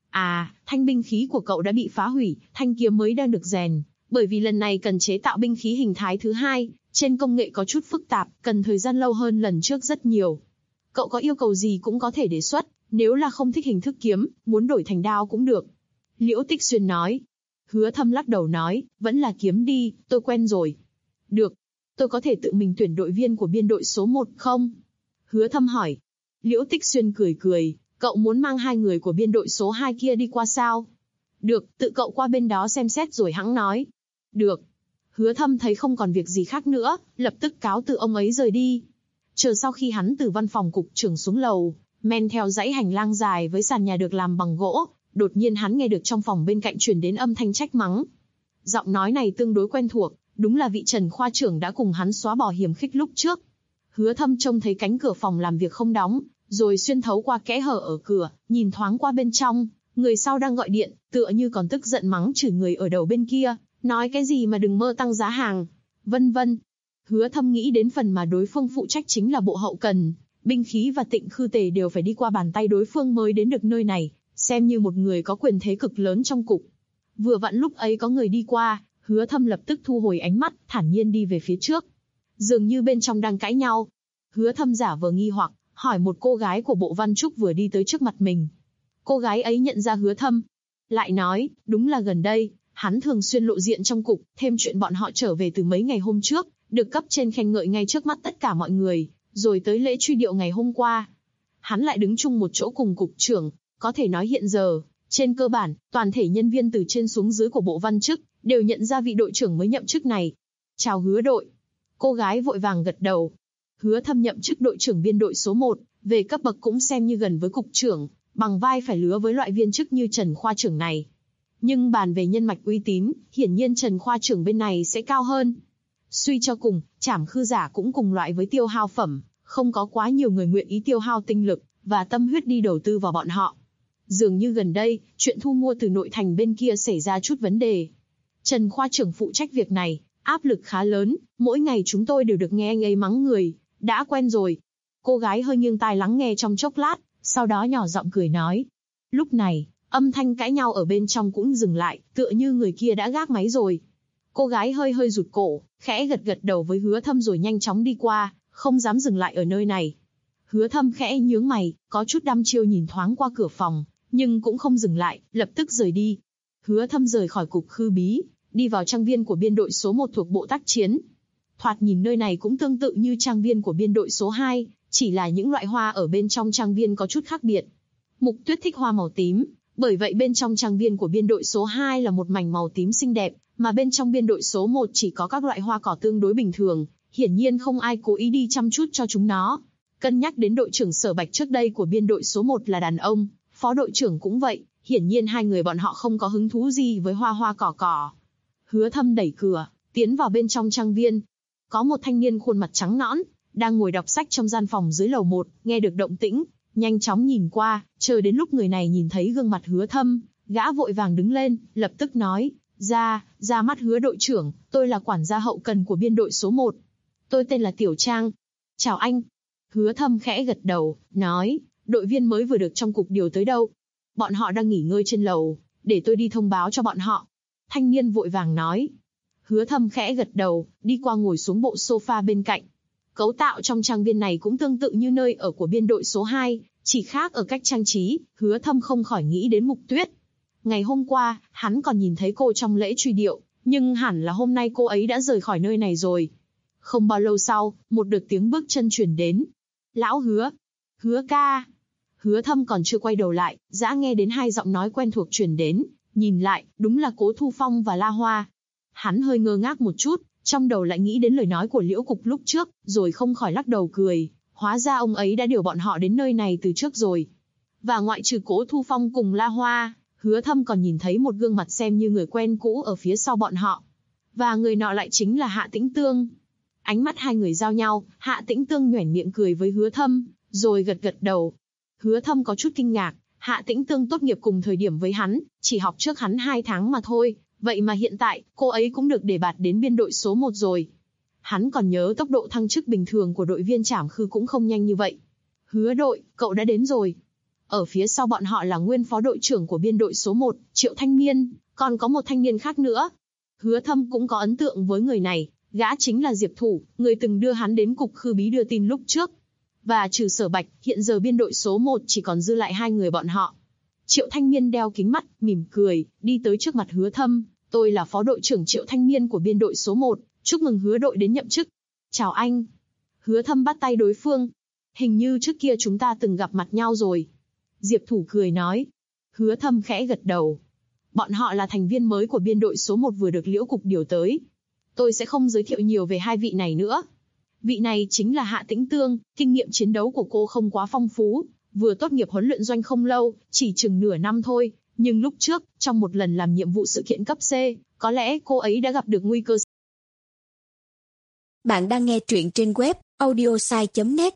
À, thanh binh khí của cậu đã bị phá hủy, thanh kiếm mới đang được rèn, bởi vì lần này cần chế tạo binh khí hình thái thứ 2, trên công nghệ có chút phức tạp, cần thời gian lâu hơn lần trước rất nhiều. Cậu có yêu cầu gì cũng có thể đề xuất, nếu là không thích hình thức kiếm, muốn đổi thành đao cũng được. Liễu Tích Xuyên nói. Hứa Thâm lắc đầu nói, vẫn là kiếm đi, tôi quen rồi. Được, tôi có thể tự mình tuyển đội viên của biên đội số 1 không? Hứa Thâm hỏi. Liễu Tích Xuyên cười cười, cậu muốn mang 2 người của biên đội số 2 kia đi qua sao? Được, tự cậu qua bên đó xem xét rồi hẵng nói. Được. Hứa Thâm thấy không còn việc gì khác nữa, lập tức cáo từ ông ấy rời đi. Chờ sau khi hắn từ văn phòng cục trưởng xuống lầu, men theo dãy hành lang dài với sàn nhà được làm bằng gỗ, đột nhiên hắn nghe được trong phòng bên cạnh truyền đến âm thanh trách mắng. Giọng nói này tương đối quen thuộc, đúng là vị Trần khoa trưởng đã cùng hắn xóa bỏ hiềm khích lúc trước. Hứa Thâm trông thấy cánh cửa phòng làm việc không đóng, rồi xuyên thấu qua kẽ hở ở cửa, nhìn thoáng qua bên trong, người sau đang gọi điện, tựa như còn tức giận mắng chửi người ở đầu bên kia, nói cái gì mà đừng mơ tăng giá hàng, vân vân. Hứa Thâm nghĩ đến phần mà đối phương phụ trách chính là bộ hậu cần, binh khí và tịnh khư tề đều phải đi qua bàn tay đối phương mới đến được nơi này, xem như một người có quyền thế cực lớn trong cục. Vừa vặn lúc ấy có người đi qua, Hứa Thâm lập tức thu hồi ánh mắt, thản nhiên đi về phía trước. Dường như bên trong đang cãi nhau. Hứa Thâm giả vờ nghi hoặc, hỏi một cô gái của bộ Văn Trúc vừa đi tới trước mặt mình. Cô gái ấy nhận ra Hứa Thâm, lại nói, đúng là gần đây, hắn thường xuyên lộ diện trong cục, thêm chuyện bọn họ trở về từ mấy ngày hôm trước, được cấp trên khen ngợi ngay trước mắt tất cả mọi người, rồi tới lễ truy điệu ngày hôm qua. Hắn lại đứng chung một chỗ cùng cục trưởng, có thể nói hiện giờ, trên cơ bản, toàn thể nhân viên từ trên xuống dưới của bộ Văn Trúc đều nhận ra vị đội trưởng mới nhậm chức này. Chào Hứa đội. Cô gái vội vàng gật đầu. Hứa Thâm nhậm chức đội trưởng biên đội số 1, về cấp bậc cũng xem như gần với cục trưởng, bằng vai phải lứa với loại viên chức như Trần khoa trưởng này. Nhưng bàn về nhân mạch uy tín, hiển nhiên Trần khoa trưởng bên này sẽ cao hơn. Suy cho cùng, trảm khư giả cũng cùng loại với tiêu hao phẩm, không có quá nhiều người nguyện ý tiêu hao tinh lực và tâm huyết đi đầu tư vào bọn họ. Dường như gần đây, chuyện thu mua từ nội thành bên kia xảy ra chút vấn đề. Trần khoa trưởng phụ trách việc này, áp lực khá lớn, mỗi ngày chúng tôi đều được nghe anh ấy mắng người, đã quen rồi. Cô gái hơi nghiêng tai lắng nghe trong chốc lát, sau đó nhỏ giọng cười nói. Lúc này, âm thanh cãi nhau ở bên trong cũng dừng lại, tựa như người kia đã gác máy rồi. Cô gái hơi hơi rụt cổ, khẽ gật gật đầu với Hứa Thâm rồi nhanh chóng đi qua, không dám dừng lại ở nơi này. Hứa Thâm khẽ nhướng mày, có chút đăm chiêu nhìn thoáng qua cửa phòng, nhưng cũng không dừng lại, lập tức rời đi. Hứa Thâm rời khỏi cục khư bí, đi vào trang viên của biên đội số 1 thuộc bộ tác chiến. Thoạt nhìn nơi này cũng tương tự như trang viên của biên đội số 2, chỉ là những loại hoa ở bên trong trang viên có chút khác biệt. Mục Tuyết thích hoa màu tím, bởi vậy bên trong trang viên của biên đội số 2 là một mảnh màu tím xinh đẹp, mà bên trong biên đội số 1 chỉ có các loại hoa cỏ tương đối bình thường, hiển nhiên không ai cố ý đi chăm chút cho chúng nó. Cân nhắc đến đội trưởng Sở Bạch trước đây của biên đội số 1 là đàn ông, phó đội trưởng cũng vậy, hiển nhiên hai người bọn họ không có hứng thú gì với hoa cỏ. Hứa Thâm đẩy cửa, tiến vào bên trong trang viên. Có một thanh niên khuôn mặt trắng nõn, đang ngồi đọc sách trong gian phòng dưới lầu 1, nghe được động tĩnh, nhanh chóng nhìn qua, chờ đến lúc người này nhìn thấy gương mặt Hứa Thâm, gã vội vàng đứng lên, lập tức nói, ra mắt Hứa đội trưởng, tôi là quản gia hậu cần của biên đội số 1. Tôi tên là Tiểu Trang. Chào anh. Hứa Thâm khẽ gật đầu, nói, đội viên mới vừa được trong cục điều tới đâu? Bọn họ đang nghỉ ngơi trên lầu, để tôi đi thông báo cho bọn họ. Thanh niên vội vàng nói. Hứa Thâm khẽ gật đầu, đi qua ngồi xuống bộ sofa bên cạnh. Cấu tạo trong trang viên này cũng tương tự như nơi ở của biên đội số 2, chỉ khác ở cách trang trí. Hứa Thâm không khỏi nghĩ đến Mục Tuyết. Ngày hôm qua, hắn còn nhìn thấy cô trong lễ truy điệu, nhưng hẳn là hôm nay cô ấy đã rời khỏi nơi này rồi. Không bao lâu sau, một đợt tiếng bước chân truyền đến. Lão Hứa. Hứa ca. Hứa Thâm còn chưa quay đầu lại, đã nghe đến hai giọng nói quen thuộc truyền đến, nhìn lại, đúng là Cố Thu Phong và La Hoa. Hắn hơi ngơ ngác một chút, trong đầu lại nghĩ đến lời nói của Liễu Cục lúc trước, rồi không khỏi lắc đầu cười, hóa ra ông ấy đã điều bọn họ đến nơi này từ trước rồi. Và ngoại trừ Cố Thu Phong cùng La Hoa, Hứa Thâm còn nhìn thấy một gương mặt xem như người quen cũ ở phía sau bọn họ. Và người nọ lại chính là Hạ Tĩnh Tương. Ánh mắt hai người giao nhau, Hạ Tĩnh Tương nhoẻn miệng cười với Hứa Thâm, rồi gật gật đầu. Hứa Thâm có chút kinh ngạc, Hạ Tĩnh Tương tốt nghiệp cùng thời điểm với hắn, chỉ học trước hắn 2 tháng mà thôi, vậy mà hiện tại, cô ấy cũng được đề bạt đến biên đội số 1 rồi. Hắn còn nhớ tốc độ thăng chức bình thường của đội viên trảm khư cũng không nhanh như vậy. Hứa đội, cậu đã đến rồi. Ở phía sau bọn họ là nguyên phó đội trưởng của biên đội số 1, Triệu Thanh Miên, còn có một thanh niên khác nữa. Hứa Thâm cũng có ấn tượng với người này, gã chính là Diệp Thủ, người từng đưa hắn đến cục khư bí đưa tin lúc trước. Và trừ Sở Bạch, hiện giờ biên đội số 1 chỉ còn dư lại 2 người bọn họ. Triệu Thanh Miên đeo kính mắt, mỉm cười, đi tới trước mặt Hứa Thâm. Tôi là phó đội trưởng Triệu Thanh Miên của biên đội số 1, chúc mừng Hứa đội đến nhậm chức. Chào anh. Hứa Thâm bắt tay đối phương. Hình như trước kia chúng ta từng gặp mặt nhau rồi. Diệp Thủ cười nói. Hứa Thâm khẽ gật đầu. Bọn họ là thành viên mới của biên đội số 1 vừa được Liễu Cục điều tới. Tôi sẽ không giới thiệu nhiều về hai vị này nữa. Vị này chính là Hạ Tĩnh Tương, kinh nghiệm chiến đấu của cô không quá phong phú, vừa tốt nghiệp huấn luyện doanh không lâu, chỉ chừng nửa năm thôi, nhưng lúc trước, trong một lần làm nhiệm vụ sự kiện cấp C, có lẽ cô ấy đã gặp được nguy cơ. Bạn đang nghe truyện trên web audiosai.net.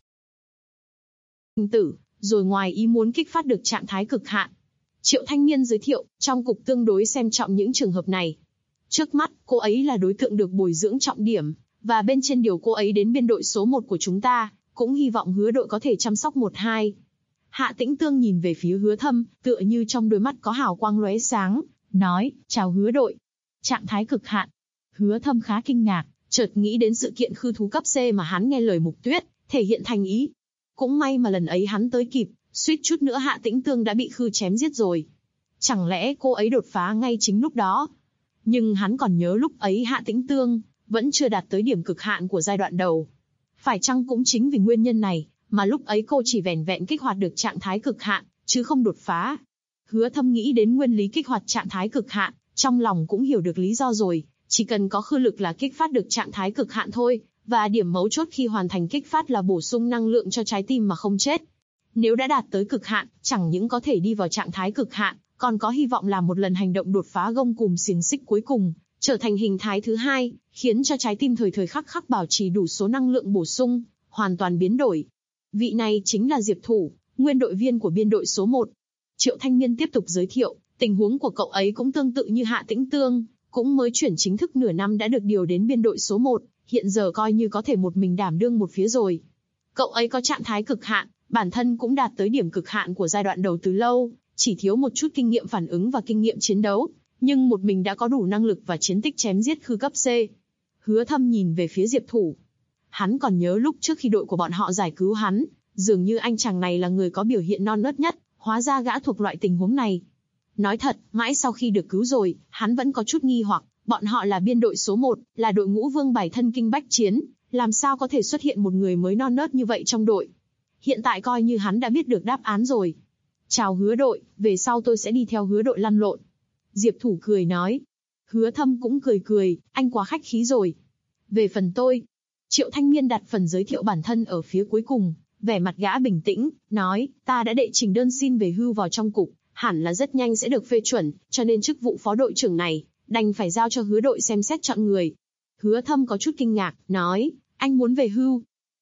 Rồi ngoài ý muốn kích phát được trạng thái cực hạn. Triệu Thanh Niên giới thiệu, trong cục tương đối xem trọng những trường hợp này. Trước mắt, cô ấy là đối tượng được bồi dưỡng trọng điểm, và bên trên điều cô ấy đến biên đội số 1 của chúng ta, cũng hy vọng Hứa đội có thể chăm sóc 1-2. Hạ Tĩnh Tương nhìn về phía Hứa Thâm, tựa như trong đôi mắt có hào quang lóe sáng, nói, chào Hứa đội. Trạng thái cực hạn. Hứa Thâm khá kinh ngạc, chợt nghĩ đến sự kiện khư thú cấp C mà hắn nghe lời Mục Tuyết, thể hiện thành ý. Cũng may mà lần ấy hắn tới kịp, suýt chút nữa Hạ Tĩnh Tương đã bị khư chém giết rồi. Chẳng lẽ cô ấy đột phá ngay chính lúc đó? Nhưng hắn còn nhớ lúc ấy Hạ Tĩnh Tương vẫn chưa đạt tới điểm cực hạn của giai đoạn đầu. Phải chăng cũng chính vì nguyên nhân này, mà lúc ấy cô chỉ vẻn vẹn kích hoạt được trạng thái cực hạn, chứ không đột phá. Hứa Thâm nghĩ đến nguyên lý kích hoạt trạng thái cực hạn, trong lòng cũng hiểu được lý do rồi, chỉ cần có khư lực là kích phát được trạng thái cực hạn thôi, và điểm mấu chốt khi hoàn thành kích phát là bổ sung năng lượng cho trái tim mà không chết. Nếu đã đạt tới cực hạn, chẳng những có thể đi vào trạng thái cực hạn, còn có hy vọng làm một lần hành động đột phá gông cùm xiềng xích cuối cùng, trở thành hình thái thứ hai, khiến cho trái tim thời thời khắc khắc bảo trì đủ số năng lượng bổ sung, hoàn toàn biến đổi. Vị này chính là Diệp Thủ, nguyên đội viên của biên đội số 1. Triệu Thanh Niên tiếp tục giới thiệu, tình huống của cậu ấy cũng tương tự như Hạ Tĩnh Tương, cũng mới chuyển chính thức nửa năm đã được điều đến biên đội số 1, hiện giờ coi như có thể một mình đảm đương một phía rồi. Cậu ấy có trạng thái cực hạn, bản thân cũng đạt tới điểm cực hạn của giai đoạn đầu từ lâu, chỉ thiếu một chút kinh nghiệm phản ứng và kinh nghiệm chiến đấu, nhưng một mình đã có đủ năng lực và chiến tích chém giết khư cấp C. Hứa Thâm nhìn về phía Diệp Thủ. Hắn còn nhớ lúc trước khi đội của bọn họ giải cứu hắn, dường như anh chàng này là người có biểu hiện non nớt nhất, hóa ra gã thuộc loại tình huống này. Nói thật, mãi sau khi được cứu rồi, hắn vẫn có chút nghi hoặc, bọn họ là biên đội số 1, là đội ngũ vương bài thân kinh bách chiến, làm sao có thể xuất hiện một người mới non nớt như vậy trong đội. Hiện tại coi như hắn đã biết được đáp án rồi. Chào Hứa đội, về sau tôi sẽ đi theo Hứa đội lăn lộn. Diệp Thủ cười nói. Hứa Thâm cũng cười, anh quá khách khí rồi. Về phần tôi, Triệu Thanh Niên đặt phần giới thiệu bản thân ở phía cuối cùng, vẻ mặt gã bình tĩnh, nói, ta đã đệ trình đơn xin về hưu vào trong cục, hẳn là rất nhanh sẽ được phê chuẩn, cho nên chức vụ phó đội trưởng này, đành phải giao cho Hứa đội xem xét chọn người. Hứa Thâm có chút kinh ngạc, nói, anh muốn về hưu?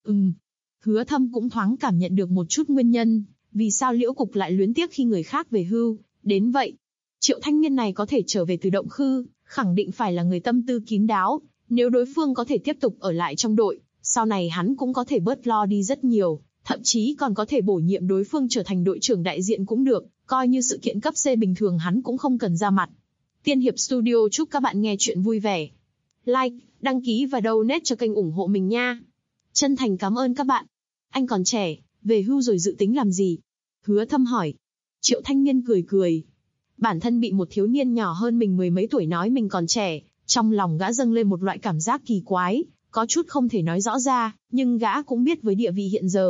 Hứa Thâm cũng thoáng cảm nhận được một chút nguyên nhân, vì sao Liễu Cục lại luyến tiếc khi người khác về hưu, đến vậy. Triệu Thanh Niên này có thể trở về từ động khư, khẳng định phải là người tâm tư kín đáo, nếu đối phương có thể tiếp tục ở lại trong đội, sau này hắn cũng có thể bớt lo đi rất nhiều, thậm chí còn có thể bổ nhiệm đối phương trở thành đội trưởng đại diện cũng được, coi như sự kiện cấp C bình thường hắn cũng không cần ra mặt. Tiên Hiệp Studio chúc các bạn nghe chuyện vui vẻ. Like, đăng ký và donate cho kênh ủng hộ mình nha. Chân thành cảm ơn các bạn. Anh còn trẻ, về hưu rồi dự tính làm gì? Hứa Thâm hỏi. Triệu Thanh Niên cười. Bản thân bị một thiếu niên nhỏ hơn mình mười mấy tuổi nói mình còn trẻ, trong lòng gã dâng lên một loại cảm giác kỳ quái, có chút không thể nói rõ ra, nhưng gã cũng biết với địa vị hiện giờ,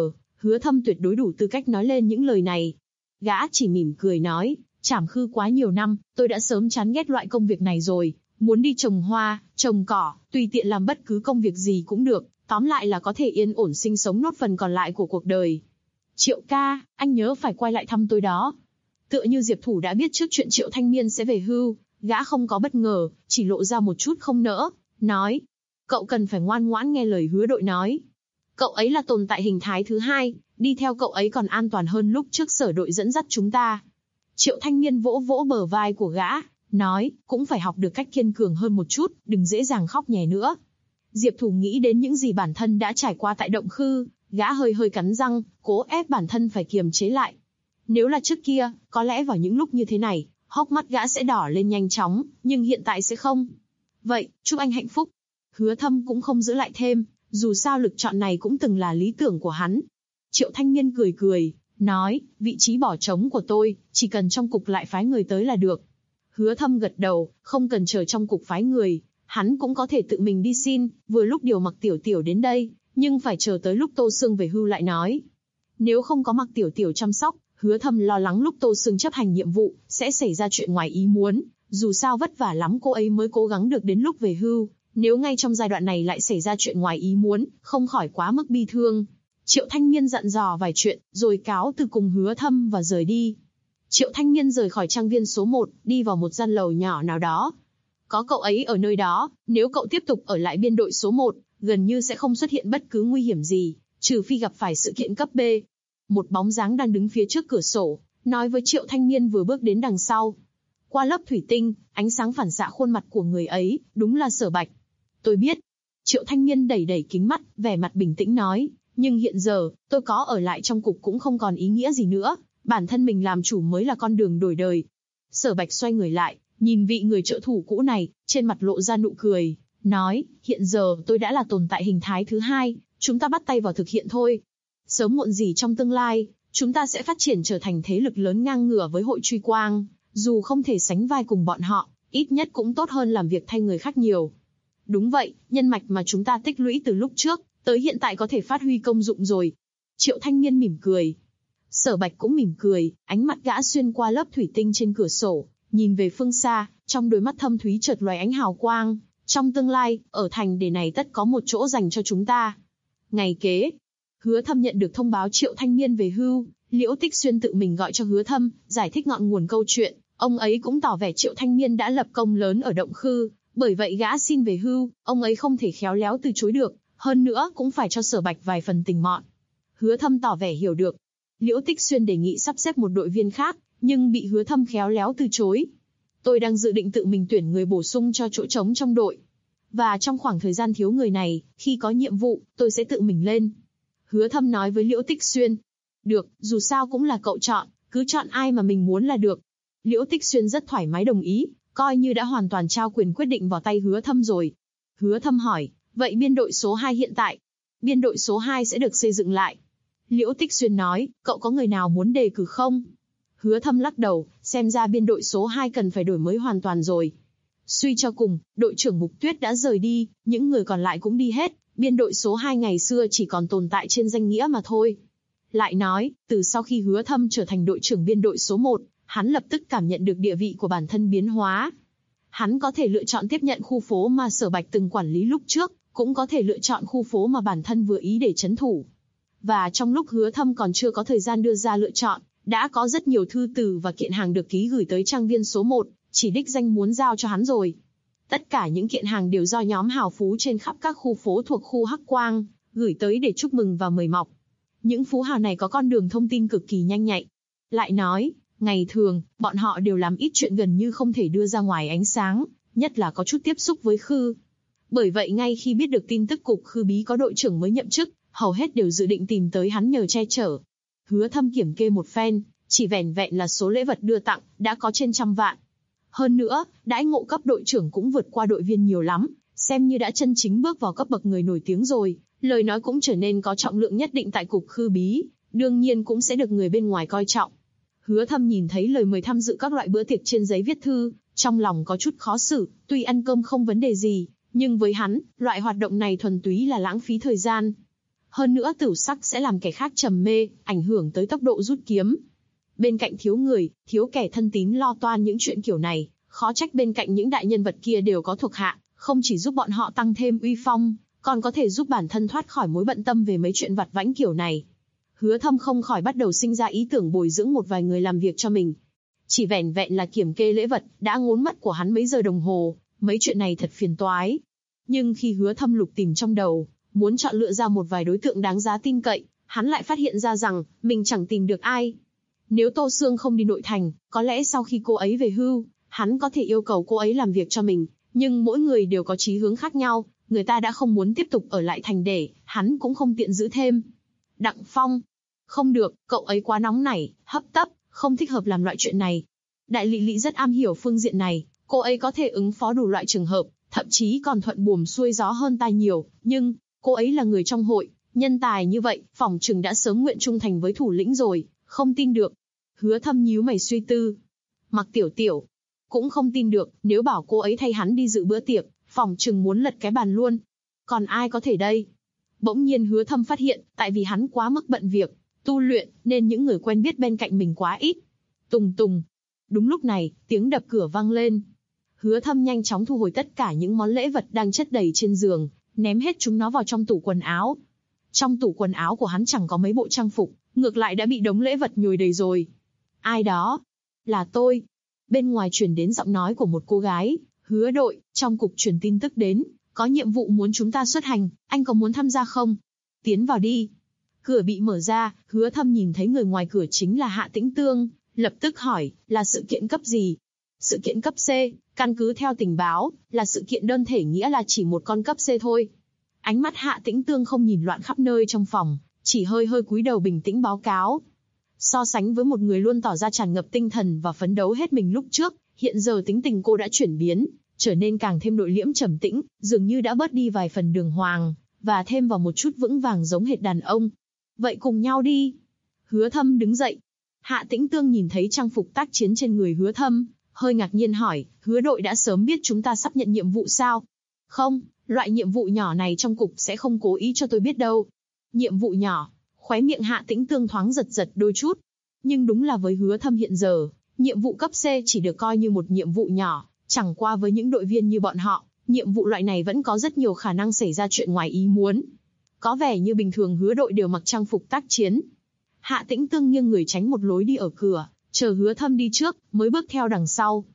Hứa Thâm tuyệt đối đủ tư cách nói lên những lời này. Gã chỉ mỉm cười nói, trảm khư quá nhiều năm, tôi đã sớm chán ghét loại công việc này rồi, muốn đi trồng hoa, trồng cỏ, tùy tiện làm bất cứ công việc gì cũng được, tóm lại là có thể yên ổn sinh sống nốt phần còn lại của cuộc đời. Triệu ca, anh nhớ phải quay lại thăm tôi đó. Tựa như Diệp Thủ đã biết trước chuyện Triệu Thanh Niên sẽ về hưu, gã không có bất ngờ, chỉ lộ ra một chút không nỡ, nói, cậu cần phải ngoan ngoãn nghe lời Hứa đội nói. Cậu ấy là tồn tại hình thái thứ hai, đi theo cậu ấy còn an toàn hơn lúc trước Sở đội dẫn dắt chúng ta. Triệu Thanh Niên vỗ vỗ bờ vai của gã, nói, cũng phải học được cách kiên cường hơn một chút, đừng dễ dàng khóc nhè nữa. Diệp Thủ nghĩ đến những gì bản thân đã trải qua tại động khư, gã hơi hơi cắn răng, cố ép bản thân phải kiềm chế lại. Nếu là trước kia, có lẽ vào những lúc như thế này, hốc mắt gã sẽ đỏ lên nhanh chóng, nhưng hiện tại sẽ không. Vậy, chúc anh hạnh phúc. Hứa Thâm cũng không giữ lại thêm, dù sao lực chọn này cũng từng là lý tưởng của hắn. Triệu Thanh Niên cười cười, nói, vị trí bỏ trống của tôi, chỉ cần trong cục lại phái người tới là được. Hứa Thâm gật đầu, không cần chờ trong cục phái người, hắn cũng có thể tự mình đi xin, vừa lúc điều Mặc Tiểu Tiểu đến đây, nhưng phải chờ tới lúc Tô Sương về hưu lại nói. Nếu không có Mặc Tiểu Tiểu chăm sóc, Hứa Thâm lo lắng lúc Tô Sương chấp hành nhiệm vụ, sẽ xảy ra chuyện ngoài ý muốn, dù sao vất vả lắm cô ấy mới cố gắng được đến lúc về hưu, nếu ngay trong giai đoạn này lại xảy ra chuyện ngoài ý muốn, không khỏi quá mức bi thương. Triệu Thanh Niên dặn dò vài chuyện, rồi cáo từ cùng Hứa Thâm và rời đi. Triệu Thanh Niên rời khỏi trang viên số 1, đi vào một gian lầu nhỏ nào đó. Có cậu ấy ở nơi đó, nếu cậu tiếp tục ở lại biên đội số 1, gần như sẽ không xuất hiện bất cứ nguy hiểm gì, trừ phi gặp phải sự kiện cấp B. Một bóng dáng đang đứng phía trước cửa sổ, nói với Triệu Thanh Niên vừa bước đến đằng sau. Qua lớp thủy tinh, ánh sáng phản xạ khuôn mặt của người ấy, đúng là Sở Bạch. Tôi biết. Triệu Thanh Niên đẩy đẩy kính mắt, vẻ mặt bình tĩnh nói, nhưng hiện giờ, tôi có ở lại trong cục cũng không còn ý nghĩa gì nữa, bản thân mình làm chủ mới là con đường đổi đời. Sở Bạch xoay người lại, nhìn vị người trợ thủ cũ này, trên mặt lộ ra nụ cười, nói, hiện giờ tôi đã là tồn tại hình thái thứ hai, chúng ta bắt tay vào thực hiện thôi. Sớm muộn gì trong tương lai, chúng ta sẽ phát triển trở thành thế lực lớn ngang ngửa với hội truy quang, dù không thể sánh vai cùng bọn họ, ít nhất cũng tốt hơn làm việc thay người khác nhiều. Đúng vậy, nhân mạch mà chúng ta tích lũy từ lúc trước, tới hiện tại có thể phát huy công dụng rồi. Triệu Thanh Niên mỉm cười. Sở Bạch cũng mỉm cười, ánh mắt gã xuyên qua lớp thủy tinh trên cửa sổ, nhìn về phương xa, trong đôi mắt thâm thúy chợt lóe ánh hào quang. Trong tương lai, ở thành đề này tất có một chỗ dành cho chúng ta. Ngày kế, Hứa Thâm nhận được thông báo Triệu Thanh Niên về hưu, Liễu Tích Xuyên tự mình gọi cho Hứa Thâm, giải thích ngọn nguồn câu chuyện. Ông ấy cũng tỏ vẻ Triệu Thanh Niên đã lập công lớn ở động khư, bởi vậy gã xin về hưu, ông ấy không thể khéo léo từ chối được, hơn nữa cũng phải cho Sở Bạch vài phần tình mọn. Hứa Thâm tỏ vẻ hiểu được. Liễu Tích Xuyên đề nghị sắp xếp một đội viên khác, nhưng bị Hứa Thâm khéo léo từ chối. Tôi đang dự định tự mình tuyển người bổ sung cho chỗ trống trong đội. Và trong khoảng thời gian thiếu người này, khi có nhiệm vụ, tôi sẽ tự mình lên. Hứa Thâm nói với Liễu Tích Xuyên. Được, dù sao cũng là cậu chọn, cứ chọn ai mà mình muốn là được. Liễu Tích Xuyên rất thoải mái đồng ý, coi như đã hoàn toàn trao quyền quyết định vào tay Hứa Thâm rồi. Hứa Thâm hỏi, vậy biên đội số 2 hiện tại? Biên đội số 2 sẽ được xây dựng lại. Liễu Tích Xuyên nói, cậu có người nào muốn đề cử không? Hứa Thâm lắc đầu, xem ra biên đội số 2 cần phải đổi mới hoàn toàn rồi. Suy cho cùng, đội trưởng Mục Tuyết đã rời đi, những người còn lại cũng đi hết, biên đội số 2 ngày xưa chỉ còn tồn tại trên danh nghĩa mà thôi. Lại nói, từ sau khi Hứa Thâm trở thành đội trưởng biên đội số 1, hắn lập tức cảm nhận được địa vị của bản thân biến hóa. Hắn có thể lựa chọn tiếp nhận khu phố mà Sở Bạch từng quản lý lúc trước, cũng có thể lựa chọn khu phố mà bản thân vừa ý để trấn thủ. Và trong lúc Hứa Thâm còn chưa có thời gian đưa ra lựa chọn, đã có rất nhiều thư từ và kiện hàng được ký gửi tới trang viên số 1, chỉ đích danh muốn giao cho hắn rồi. Tất cả những kiện hàng đều do nhóm hào phú trên khắp các khu phố thuộc khu Hắc Quang, gửi tới để chúc mừng và mời mọc. Những phú hào này có con đường thông tin cực kỳ nhanh nhạy. Lại nói, ngày thường, bọn họ đều làm ít chuyện gần như không thể đưa ra ngoài ánh sáng, nhất là có chút tiếp xúc với khư. Bởi vậy ngay khi biết được tin tức cục khư bí có đội trưởng mới nhậm chức, hầu hết đều dự định tìm tới hắn nhờ che chở. Hứa Thâm kiểm kê một phen, chỉ vẻn vẹn là số lễ vật đưa tặng, đã có trên 100 vạn. Hơn nữa, đãi ngộ cấp đội trưởng cũng vượt qua đội viên nhiều lắm, xem như đã chân chính bước vào cấp bậc người nổi tiếng rồi, lời nói cũng trở nên có trọng lượng nhất định tại cục khư bí, đương nhiên cũng sẽ được người bên ngoài coi trọng. Hứa Thâm nhìn thấy lời mời tham dự các loại bữa tiệc trên giấy viết thư, trong lòng có chút khó xử, tuy ăn cơm không vấn đề gì, nhưng với hắn, loại hoạt động này thuần túy là lãng phí thời gian. Hơn nữa tửu sắc sẽ làm kẻ khác trầm mê, ảnh hưởng tới tốc độ rút kiếm. Bên cạnh thiếu người, thiếu kẻ thân tín lo toan những chuyện kiểu này, khó trách bên cạnh những đại nhân vật kia đều có thuộc hạ, không chỉ giúp bọn họ tăng thêm uy phong, còn có thể giúp bản thân thoát khỏi mối bận tâm về mấy chuyện vặt vãnh kiểu này. Hứa Thâm không khỏi bắt đầu sinh ra ý tưởng bồi dưỡng một vài người làm việc cho mình. Chỉ vẻn vẹn là kiểm kê lễ vật, đã ngốn mất của hắn mấy giờ đồng hồ, mấy chuyện này thật phiền toái. Nhưng khi Hứa Thâm lục tìm trong đầu, muốn chọn lựa ra một vài đối tượng đáng giá tin cậy, hắn lại phát hiện ra rằng, mình chẳng tìm được ai. Nếu Tô Sương không đi nội thành, có lẽ sau khi cô ấy về hưu, hắn có thể yêu cầu cô ấy làm việc cho mình, nhưng mỗi người đều có chí hướng khác nhau, người ta đã không muốn tiếp tục ở lại thành để, hắn cũng không tiện giữ thêm. Đặng Phong. Không được, cậu ấy quá nóng nảy, hấp tấp, không thích hợp làm loại chuyện này. Đại Lị Lị rất am hiểu phương diện này, cô ấy có thể ứng phó đủ loại trường hợp, thậm chí còn thuận buồm xuôi gió hơn ta nhiều, nhưng, cô ấy là người trong hội, nhân tài như vậy, phỏng chừng đã sớm nguyện trung thành với thủ lĩnh rồi, không tin được. Hứa Thâm nhíu mày suy tư. Mặc Tiểu Tiểu cũng không tin được, nếu bảo cô ấy thay hắn đi dự bữa tiệc, phỏng chừng muốn lật cái bàn luôn. Còn ai có thể đây? Bỗng nhiên Hứa Thâm phát hiện, tại vì hắn quá mức bận việc, tu luyện, nên những người quen biết bên cạnh mình quá ít. Tùng tùng. Đúng lúc này, tiếng đập cửa vang lên. Hứa Thâm nhanh chóng thu hồi tất cả những món lễ vật đang chất đầy trên giường, ném hết chúng nó vào trong tủ quần áo. Trong tủ quần áo của hắn chẳng có mấy bộ trang phục, ngược lại đã bị đống lễ vật nhồi đầy rồi. Ai đó? Là tôi. Bên ngoài truyền đến giọng nói của một cô gái. Hứa đội, trong cục truyền tin tức đến, có nhiệm vụ muốn chúng ta xuất hành, anh có muốn tham gia không? Tiến vào đi. Cửa bị mở ra, Hứa Thâm nhìn thấy người ngoài cửa chính là Hạ Tĩnh Tương, lập tức hỏi, là sự kiện cấp gì? Sự kiện cấp C, căn cứ theo tình báo, là sự kiện đơn thể nghĩa là chỉ một con cấp C thôi. Ánh mắt Hạ Tĩnh Tương không nhìn loạn khắp nơi trong phòng, chỉ hơi hơi cúi đầu bình tĩnh báo cáo. So sánh với một người luôn tỏ ra tràn ngập tinh thần và phấn đấu hết mình lúc trước, hiện giờ tính tình cô đã chuyển biến, trở nên càng thêm nội liễm trầm tĩnh, dường như đã bớt đi vài phần đường hoàng, và thêm vào một chút vững vàng giống hệt đàn ông. Vậy cùng nhau đi. Hứa Thâm đứng dậy. Hạ Tĩnh Tương nhìn thấy trang phục tác chiến trên người Hứa Thâm, hơi ngạc nhiên hỏi, Hứa đội đã sớm biết chúng ta sắp nhận nhiệm vụ sao? Không, loại nhiệm vụ nhỏ này trong cục sẽ không cố ý cho tôi biết đâu. Nhiệm vụ nhỏ, khóe miệng Hạ Tĩnh Tương thoáng giật giật đôi chút. Nhưng đúng là với Hứa Thâm hiện giờ, nhiệm vụ cấp C chỉ được coi như một nhiệm vụ nhỏ, chẳng qua với những đội viên như bọn họ, nhiệm vụ loại này vẫn có rất nhiều khả năng xảy ra chuyện ngoài ý muốn. Có vẻ như bình thường Hứa đội đều mặc trang phục tác chiến. Hạ Tĩnh Tương nghiêng người tránh một lối đi ở cửa, chờ Hứa Thâm đi trước, mới bước theo đằng sau.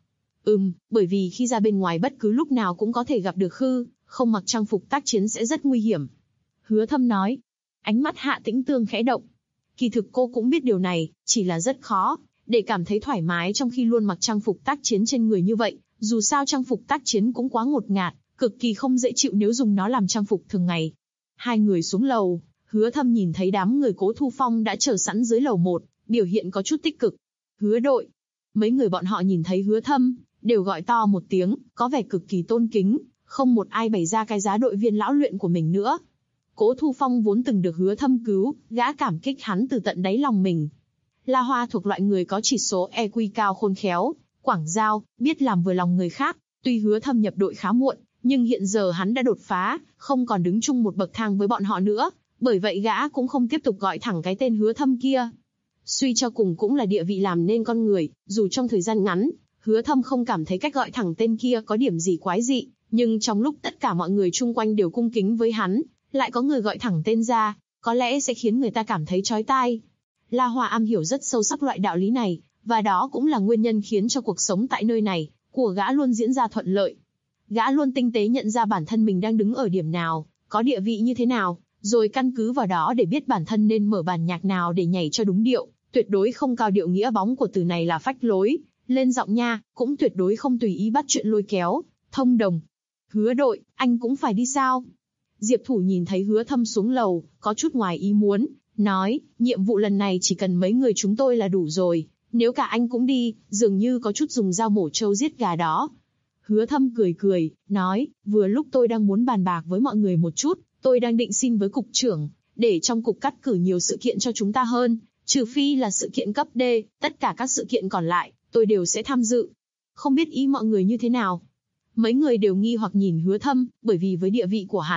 Bởi vì khi ra bên ngoài bất cứ lúc nào cũng có thể gặp được Khư, không mặc trang phục tác chiến sẽ rất nguy hiểm. Hứa Thâm nói. Ánh mắt Hạ Tĩnh Tương khẽ động. Kỳ thực cô cũng biết điều này, chỉ là rất khó, để cảm thấy thoải mái trong khi luôn mặc trang phục tác chiến trên người như vậy, dù sao trang phục tác chiến cũng quá ngột ngạt, cực kỳ không dễ chịu nếu dùng nó làm trang phục thường ngày. Hai người xuống lầu, Hứa Thâm nhìn thấy đám người Cố Thu Phong đã chờ sẵn dưới lầu 1, biểu hiện có chút tích cực. Hứa đội. Mấy người bọn họ nhìn thấy Hứa Thâm, đều gọi to một tiếng, có vẻ cực kỳ tôn kính, không một ai bày ra cái giá đội viên lão luyện của mình nữa. Cố Thu Phong vốn từng được Hứa Thâm cứu, gã cảm kích hắn từ tận đáy lòng mình. La Hoa thuộc loại người có chỉ số EQ cao khôn khéo, quảng giao, biết làm vừa lòng người khác. Tuy Hứa Thâm nhập đội khá muộn, nhưng hiện giờ hắn đã đột phá, không còn đứng chung một bậc thang với bọn họ nữa, bởi vậy gã cũng không tiếp tục gọi thẳng cái tên Hứa Thâm kia. Suy cho cùng cũng là địa vị làm nên con người, dù trong thời gian ngắn, Hứa Thâm không cảm thấy cách gọi thẳng tên kia có điểm gì quái dị, nhưng trong lúc tất cả mọi người chung quanh đều cung kính với hắn, lại có người gọi thẳng tên ra, có lẽ sẽ khiến người ta cảm thấy chói tai. La Hoa am hiểu rất sâu sắc loại đạo lý này, và đó cũng là nguyên nhân khiến cho cuộc sống tại nơi này của gã luôn diễn ra thuận lợi. Gã luôn tinh tế nhận ra bản thân mình đang đứng ở điểm nào, có địa vị như thế nào, rồi căn cứ vào đó để biết bản thân nên mở bản nhạc nào để nhảy cho đúng điệu, tuyệt đối không cao điệu nghĩa bóng của từ này là phách lối, lên giọng nha, cũng tuyệt đối không tùy ý bắt chuyện lôi kéo, thông đồng. Hứa đội, anh cũng phải đi sao? Diệp Thủ nhìn thấy Hứa Thâm xuống lầu, có chút ngoài ý muốn, nói, nhiệm vụ lần này chỉ cần mấy người chúng tôi là đủ rồi, nếu cả anh cũng đi, dường như có chút dùng dao mổ trâu giết gà đó. Hứa Thâm cười cười, nói, vừa lúc tôi đang muốn bàn bạc với mọi người một chút, tôi đang định xin với cục trưởng, để trong cục cắt cử nhiều sự kiện cho chúng ta hơn, trừ phi là sự kiện cấp D, tất cả các sự kiện còn lại, tôi đều sẽ tham dự. Không biết ý mọi người như thế nào? Mấy người đều nghi hoặc nhìn Hứa Thâm, bởi vì với địa vị của hắn,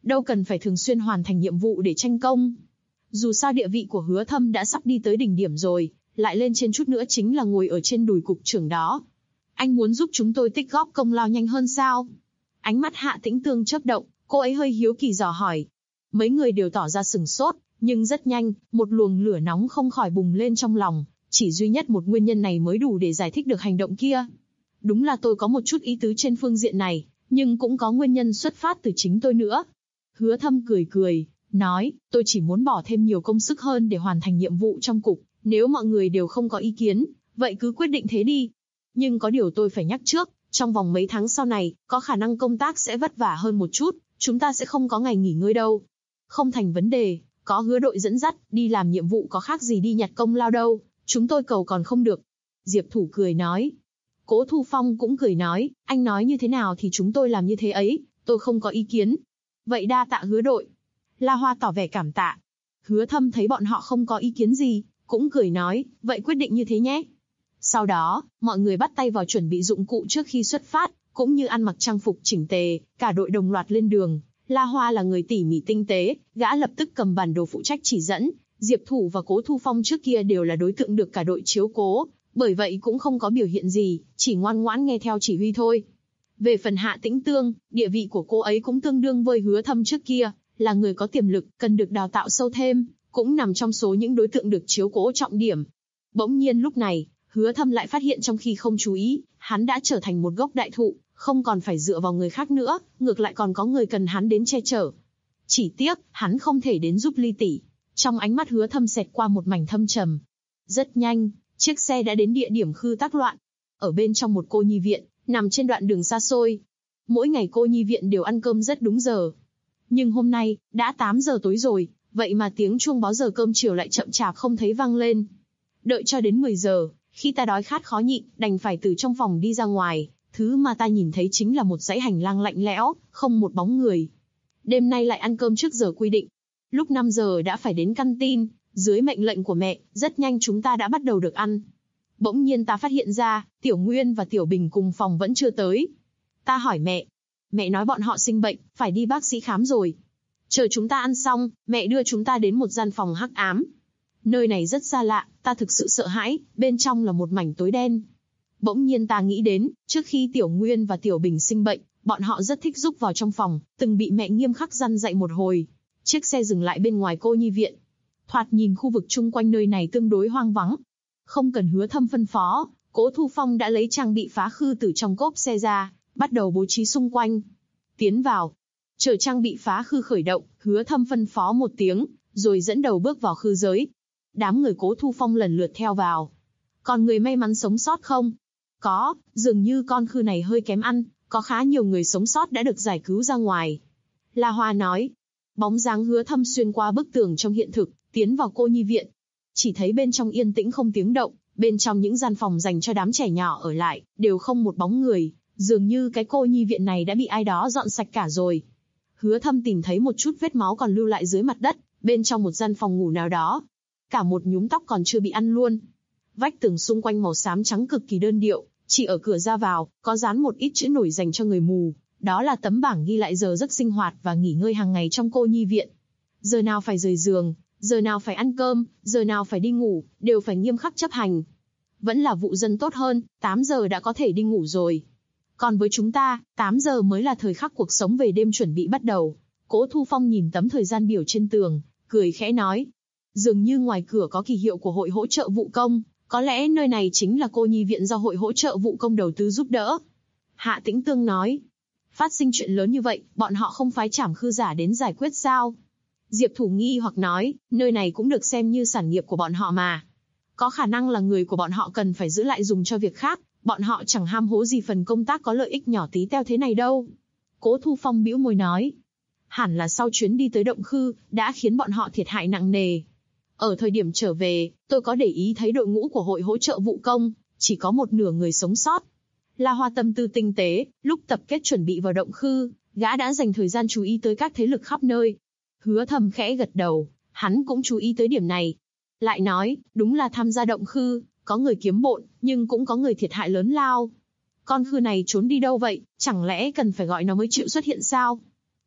đâu cần phải thường xuyên hoàn thành nhiệm vụ để tranh công. Dù sao địa vị của Hứa Thâm đã sắp đi tới đỉnh điểm rồi, lại lên trên chút nữa chính là ngồi ở trên đùi cục trưởng đó. Anh muốn giúp chúng tôi tích góp công lao nhanh hơn sao? Ánh mắt Hạ Tĩnh Tương chớp động, cô ấy hơi hiếu kỳ dò hỏi. Mấy người đều tỏ ra sửng sốt, nhưng rất nhanh, một luồng lửa nóng không khỏi bùng lên trong lòng, chỉ duy nhất một nguyên nhân này mới đủ để giải thích được hành động kia. Đúng là tôi có một chút ý tứ trên phương diện này, nhưng cũng có nguyên nhân xuất phát từ chính tôi nữa. Hứa Thâm cười cười, nói, tôi chỉ muốn bỏ thêm nhiều công sức hơn để hoàn thành nhiệm vụ trong cục, nếu mọi người đều không có ý kiến, vậy cứ quyết định thế đi. Nhưng có điều tôi phải nhắc trước, trong vòng mấy tháng sau này, có khả năng công tác sẽ vất vả hơn một chút, chúng ta sẽ không có ngày nghỉ ngơi đâu. Không thành vấn đề, có Hứa đội dẫn dắt, đi làm nhiệm vụ có khác gì đi nhặt công lao đâu, chúng tôi cầu còn không được. Diệp Thủ cười nói. Cố Thu Phong cũng cười nói, anh nói như thế nào thì chúng tôi làm như thế ấy, tôi không có ý kiến. Vậy đa tạ Hứa đội. La Hoa tỏ vẻ cảm tạ. Hứa Thâm thấy bọn họ không có ý kiến gì, cũng cười nói, vậy quyết định như thế nhé. Sau đó, mọi người bắt tay vào chuẩn bị dụng cụ trước khi xuất phát, cũng như ăn mặc trang phục chỉnh tề, cả đội đồng loạt lên đường. La Hoa là người tỉ mỉ tinh tế, gã lập tức cầm bản đồ phụ trách chỉ dẫn. Diệp Thủ và Cố Thu Phong trước kia đều là đối tượng được cả đội chiếu cố, bởi vậy cũng không có biểu hiện gì, chỉ ngoan ngoãn nghe theo chỉ huy thôi. Về phần Hạ Tĩnh Tương, địa vị của cô ấy cũng tương đương với Hứa Thâm trước kia, là người có tiềm lực, cần được đào tạo sâu thêm, cũng nằm trong số những đối tượng được chiếu cố trọng điểm. Bỗng nhiên lúc này, Hứa Thâm lại phát hiện trong khi không chú ý, hắn đã trở thành một gốc đại thụ, không còn phải dựa vào người khác nữa, ngược lại còn có người cần hắn đến che chở. Chỉ tiếc, hắn không thể đến giúp Ly tỷ. Trong ánh mắt Hứa Thâm xẹt qua một mảnh thâm trầm. Rất nhanh, chiếc xe đã đến địa điểm khư tác loạn. Ở bên trong một cô nhi viện, nằm trên đoạn đường xa xôi. Mỗi ngày cô nhi viện đều ăn cơm rất đúng giờ. Nhưng hôm nay, đã 8 giờ tối rồi, vậy mà tiếng chuông báo giờ cơm chiều lại chậm chạp không thấy vang lên. Đợi cho đến 10 giờ, khi ta đói khát khó nhịn, đành phải từ trong phòng đi ra ngoài, thứ mà ta nhìn thấy chính là một dãy hành lang lạnh lẽo, không một bóng người. Đêm nay lại ăn cơm trước giờ quy định. Lúc 5 giờ đã phải đến căn tin, dưới mệnh lệnh của mẹ, rất nhanh chúng ta đã bắt đầu được ăn. Bỗng nhiên ta phát hiện ra, Tiểu Nguyên và Tiểu Bình cùng phòng vẫn chưa tới. Ta hỏi mẹ. Mẹ nói bọn họ sinh bệnh, phải đi bác sĩ khám rồi. Chờ chúng ta ăn xong, mẹ đưa chúng ta đến một gian phòng hắc ám. Nơi này rất xa lạ, ta thực sự sợ hãi, bên trong là một mảnh tối đen. Bỗng nhiên ta nghĩ đến, trước khi Tiểu Nguyên và Tiểu Bình sinh bệnh, bọn họ rất thích rúc vào trong phòng, từng bị mẹ nghiêm khắc răn dạy một hồi. Chiếc xe dừng lại bên ngoài cô nhi viện. Thoạt nhìn khu vực chung quanh nơi này tương đối hoang vắng. Không cần Hứa Thâm phân phó, Cố Thu Phong đã lấy trang bị phá khư từ trong cốp xe ra, bắt đầu bố trí xung quanh. Tiến vào. Chờ trang bị phá khư khởi động, Hứa Thâm phân phó một tiếng, rồi dẫn đầu bước vào khư giới. Đám người Cố Thu Phong lần lượt theo vào. Còn người may mắn sống sót không? Có, dường như con khư này hơi kém ăn, có khá nhiều người sống sót đã được giải cứu ra ngoài. La Hoa nói. Bóng dáng Hứa Thâm xuyên qua bức tường trong hiện thực, tiến vào cô nhi viện. Chỉ thấy bên trong yên tĩnh không tiếng động, bên trong những gian phòng dành cho đám trẻ nhỏ ở lại, đều không một bóng người, dường như cái cô nhi viện này đã bị ai đó dọn sạch cả rồi. Hứa Thâm tìm thấy một chút vết máu còn lưu lại dưới mặt đất, bên trong một gian phòng ngủ nào đó. Cả một nhúm tóc còn chưa bị ăn luôn. Vách tường xung quanh màu xám trắng cực kỳ đơn điệu, chỉ ở cửa ra vào, có dán một ít chữ nổi dành cho người mù. Đó là tấm bảng ghi lại giờ giấc sinh hoạt và nghỉ ngơi hàng ngày trong cô nhi viện. Giờ nào phải rời giường, giờ nào phải ăn cơm, giờ nào phải đi ngủ, đều phải nghiêm khắc chấp hành. Vẫn là vụ dân tốt hơn, 8 giờ đã có thể đi ngủ rồi. Còn với chúng ta, 8 giờ mới là thời khắc cuộc sống về đêm chuẩn bị bắt đầu. Cố Thu Phong nhìn tấm thời gian biểu trên tường, cười khẽ nói. Dường như ngoài cửa có kỳ hiệu của hội hỗ trợ vụ công, có lẽ nơi này chính là cô nhi viện do hội hỗ trợ vụ công đầu tư giúp đỡ. Hạ Tĩnh Tương nói. Phát sinh chuyện lớn như vậy, bọn họ không phái trảm khư giả đến giải quyết sao? Diệp Thủ nghi hoặc nói, nơi này cũng được xem như sản nghiệp của bọn họ mà. Có khả năng là người của bọn họ cần phải giữ lại dùng cho việc khác, bọn họ chẳng ham hố gì phần công tác có lợi ích nhỏ tí teo thế này đâu. Cố Thu Phong bĩu môi nói. Hẳn là sau chuyến đi tới động khư, đã khiến bọn họ thiệt hại nặng nề. Ở thời điểm trở về, tôi có để ý thấy đội ngũ của hội hỗ trợ vụ công, chỉ có một nửa người sống sót. La Hoa tâm tư tinh tế, lúc tập kết chuẩn bị vào động khư, gã đã dành thời gian chú ý tới các thế lực khắp nơi. Hứa Thâm khẽ gật đầu, hắn cũng chú ý tới điểm này. Lại nói, đúng là tham gia động khư, có người kiếm bộn, nhưng cũng có người thiệt hại lớn lao. Con khư này trốn đi đâu vậy, chẳng lẽ cần phải gọi nó mới chịu xuất hiện sao?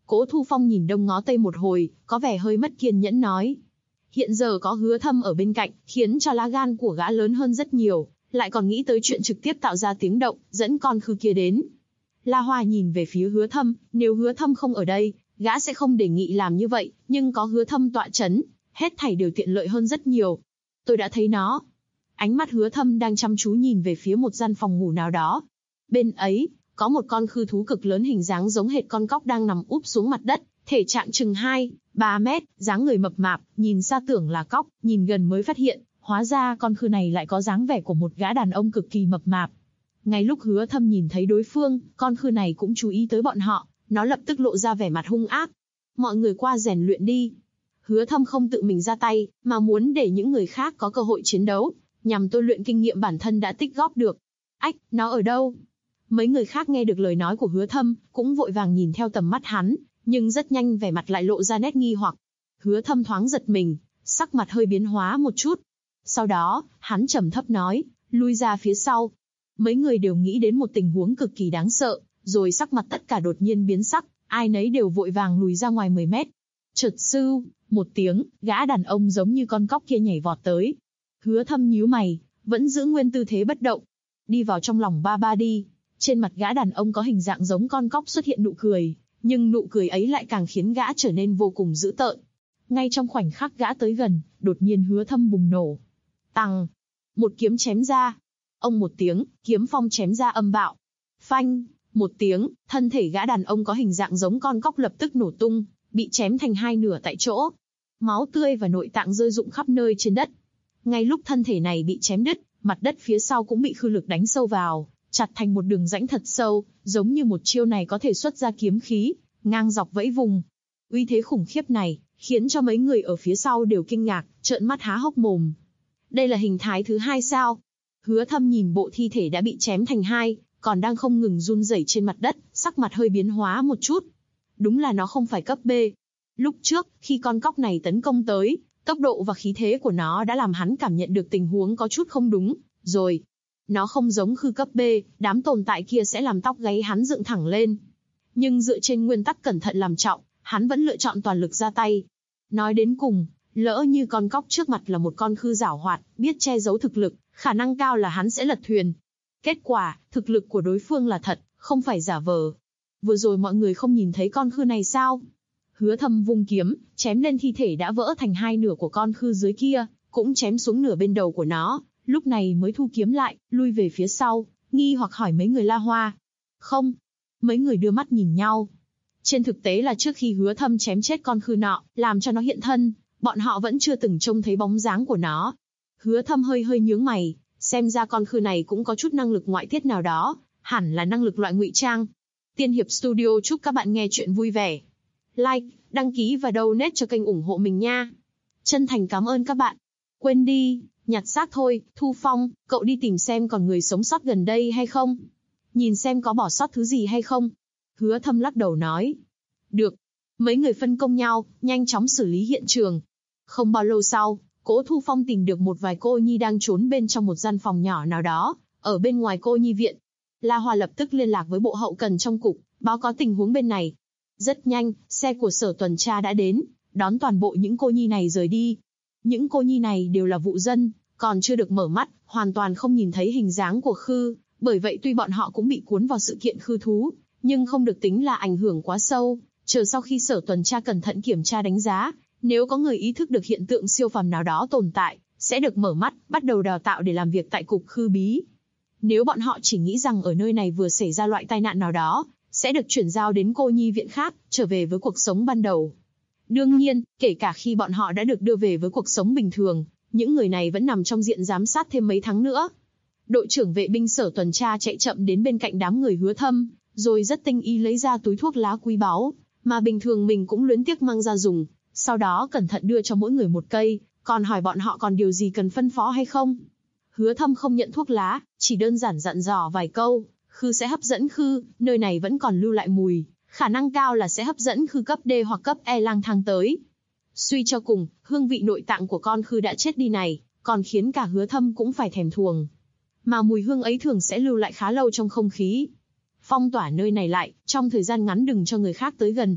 Cố Thu Phong nhìn đông ngó tây một hồi, có vẻ hơi mất kiên nhẫn nói. Hiện giờ có Hứa Thâm ở bên cạnh, khiến cho lá gan của gã lớn hơn rất nhiều, lại còn nghĩ tới chuyện trực tiếp tạo ra tiếng động, dẫn con khư kia đến. La Hoa nhìn về phía Hứa Thâm, nếu Hứa Thâm không ở đây, gã sẽ không đề nghị làm như vậy, nhưng có Hứa Thâm tọa chấn, hết thảy đều tiện lợi hơn rất nhiều. Tôi đã thấy nó. Ánh mắt Hứa Thâm đang chăm chú nhìn về phía một gian phòng ngủ nào đó. Bên ấy, có một con khư thú cực lớn hình dáng giống hệt con cóc đang nằm úp xuống mặt đất, thể trạng chừng 2-3 mét, dáng người mập mạp, nhìn xa tưởng là cóc, nhìn gần mới phát hiện, hóa ra con khư này lại có dáng vẻ của một gã đàn ông cực kỳ mập mạp. Ngay lúc Hứa Thâm nhìn thấy đối phương, con khư này cũng chú ý tới bọn họ, nó lập tức lộ ra vẻ mặt hung ác. Mọi người qua rèn luyện đi. Hứa Thâm không tự mình ra tay, mà muốn để những người khác có cơ hội chiến đấu, nhằm tôi luyện kinh nghiệm bản thân đã tích góp được. Ách, nó ở đâu? Mấy người khác nghe được lời nói của Hứa Thâm, cũng vội vàng nhìn theo tầm mắt hắn, nhưng rất nhanh vẻ mặt lại lộ ra nét nghi hoặc. Hứa Thâm thoáng giật mình, sắc mặt hơi biến hóa một chút. Sau đó, hắn trầm thấp nói, lui ra phía sau. Mấy người đều nghĩ đến một tình huống cực kỳ đáng sợ, rồi sắc mặt tất cả đột nhiên biến sắc, ai nấy đều vội vàng lùi ra ngoài 10 mét. Chợt sưu, một tiếng, gã đàn ông giống như con cóc kia nhảy vọt tới. Hứa Thâm nhíu mày, vẫn giữ nguyên tư thế bất động. Đi vào trong lòng ba ba đi. Trên mặt gã đàn ông có hình dạng giống con cóc xuất hiện nụ cười, nhưng nụ cười ấy lại càng khiến gã trở nên vô cùng dữ tợn. Ngay trong khoảnh khắc gã tới gần, đột nhiên Hứa Thâm bùng nổ. Tằng, một kiếm chém ra. Ông một tiếng, kiếm phong chém ra âm bạo. Phanh, một tiếng, thân thể gã đàn ông có hình dạng giống con cóc lập tức nổ tung, bị chém thành hai nửa tại chỗ. Máu tươi và nội tạng rơi rụng khắp nơi trên đất. Ngay lúc thân thể này bị chém đứt, mặt đất phía sau cũng bị khư lực đánh sâu vào, chặt thành một đường rãnh thật sâu, giống như một chiêu này có thể xuất ra kiếm khí, ngang dọc vẫy vùng. Uy thế khủng khiếp này, khiến cho mấy người ở phía sau đều kinh ngạc, trợn mắt há hốc mồm. Đây là hình thái thứ hai sao? Hứa Thâm nhìn bộ thi thể đã bị chém thành hai, còn đang không ngừng run rẩy trên mặt đất, sắc mặt hơi biến hóa một chút. Đúng là nó không phải cấp B. Lúc trước, khi con cóc này tấn công tới, tốc độ và khí thế của nó đã làm hắn cảm nhận được tình huống có chút không đúng, rồi. Nó không giống khư cấp B, đám tồn tại kia sẽ làm tóc gáy hắn dựng thẳng lên. Nhưng dựa trên nguyên tắc cẩn thận làm trọng, hắn vẫn lựa chọn toàn lực ra tay. Nói đến cùng, lỡ như con cóc trước mặt là một con khư giảo hoạt, biết che giấu thực lực, khả năng cao là hắn sẽ lật thuyền. Kết quả, thực lực của đối phương là thật, không phải giả vờ. Vừa rồi mọi người không nhìn thấy con khư này sao? Hứa Thâm vung kiếm, chém lên thi thể đã vỡ thành hai nửa của con khư dưới kia, cũng chém xuống nửa bên đầu của nó, lúc này mới thu kiếm lại, lui về phía sau, nghi hoặc hỏi mấy người La Hoa. Không. Mấy người đưa mắt nhìn nhau. Trên thực tế là trước khi Hứa Thâm chém chết con khư nọ, làm cho nó hiện thân, bọn họ vẫn chưa từng trông thấy bóng dáng của nó. Hứa Thâm hơi nhướng mày, xem ra con khư này cũng có chút năng lực ngoại tiết nào đó, hẳn là năng lực loại ngụy trang. Tiên Hiệp Studio chúc các bạn nghe chuyện vui vẻ. Like, đăng ký và donate cho kênh ủng hộ mình nha. Chân thành cảm ơn các bạn. Quên đi, nhặt xác thôi, Thu Phong, cậu đi tìm xem còn người sống sót gần đây hay không. Nhìn xem có bỏ sót thứ gì hay không. Hứa Thâm lắc đầu nói. Được. Mấy người phân công nhau, nhanh chóng xử lý hiện trường. Không bao lâu sau, Cố Thu Phong tìm được một vài cô nhi đang trốn bên trong một gian phòng nhỏ nào đó, ở bên ngoài cô nhi viện. La Hoa lập tức liên lạc với bộ hậu cần trong cục, báo có tình huống bên này. Rất nhanh, xe của sở tuần tra đã đến, đón toàn bộ những cô nhi này rời đi. Những cô nhi này đều là vụ dân, còn chưa được mở mắt, hoàn toàn không nhìn thấy hình dáng của khư, bởi vậy tuy bọn họ cũng bị cuốn vào sự kiện khư thú, nhưng không được tính là ảnh hưởng quá sâu. Chờ sau khi sở tuần tra cẩn thận kiểm tra đánh giá, nếu có người ý thức được hiện tượng siêu phàm nào đó tồn tại, sẽ được mở mắt, bắt đầu đào tạo để làm việc tại cục khư bí. Nếu bọn họ chỉ nghĩ rằng ở nơi này vừa xảy ra loại tai nạn nào đó, sẽ được chuyển giao đến cô nhi viện khác, trở về với cuộc sống ban đầu. Đương nhiên, kể cả khi bọn họ đã được đưa về với cuộc sống bình thường, những người này vẫn nằm trong diện giám sát thêm mấy tháng nữa. Đội trưởng vệ binh sở tuần tra chạy chậm đến bên cạnh đám người Hứa Thâm, rồi rất tinh ý lấy ra túi thuốc lá quý báu, mà bình thường mình cũng luyến tiếc mang ra dùng, sau đó cẩn thận đưa cho mỗi người một cây, còn hỏi bọn họ còn điều gì cần phân phó hay không. Hứa Thâm không nhận thuốc lá, chỉ đơn giản dặn dò vài câu, khư sẽ hấp dẫn khư, nơi này vẫn còn lưu lại mùi, khả năng cao là sẽ hấp dẫn khư cấp D hoặc cấp E lang thang tới. Suy cho cùng, hương vị nội tạng của con khư đã chết đi này, còn khiến cả Hứa Thâm cũng phải thèm thuồng. Mà mùi hương ấy thường sẽ lưu lại khá lâu trong không khí. Phong tỏa nơi này lại, trong thời gian ngắn đừng cho người khác tới gần.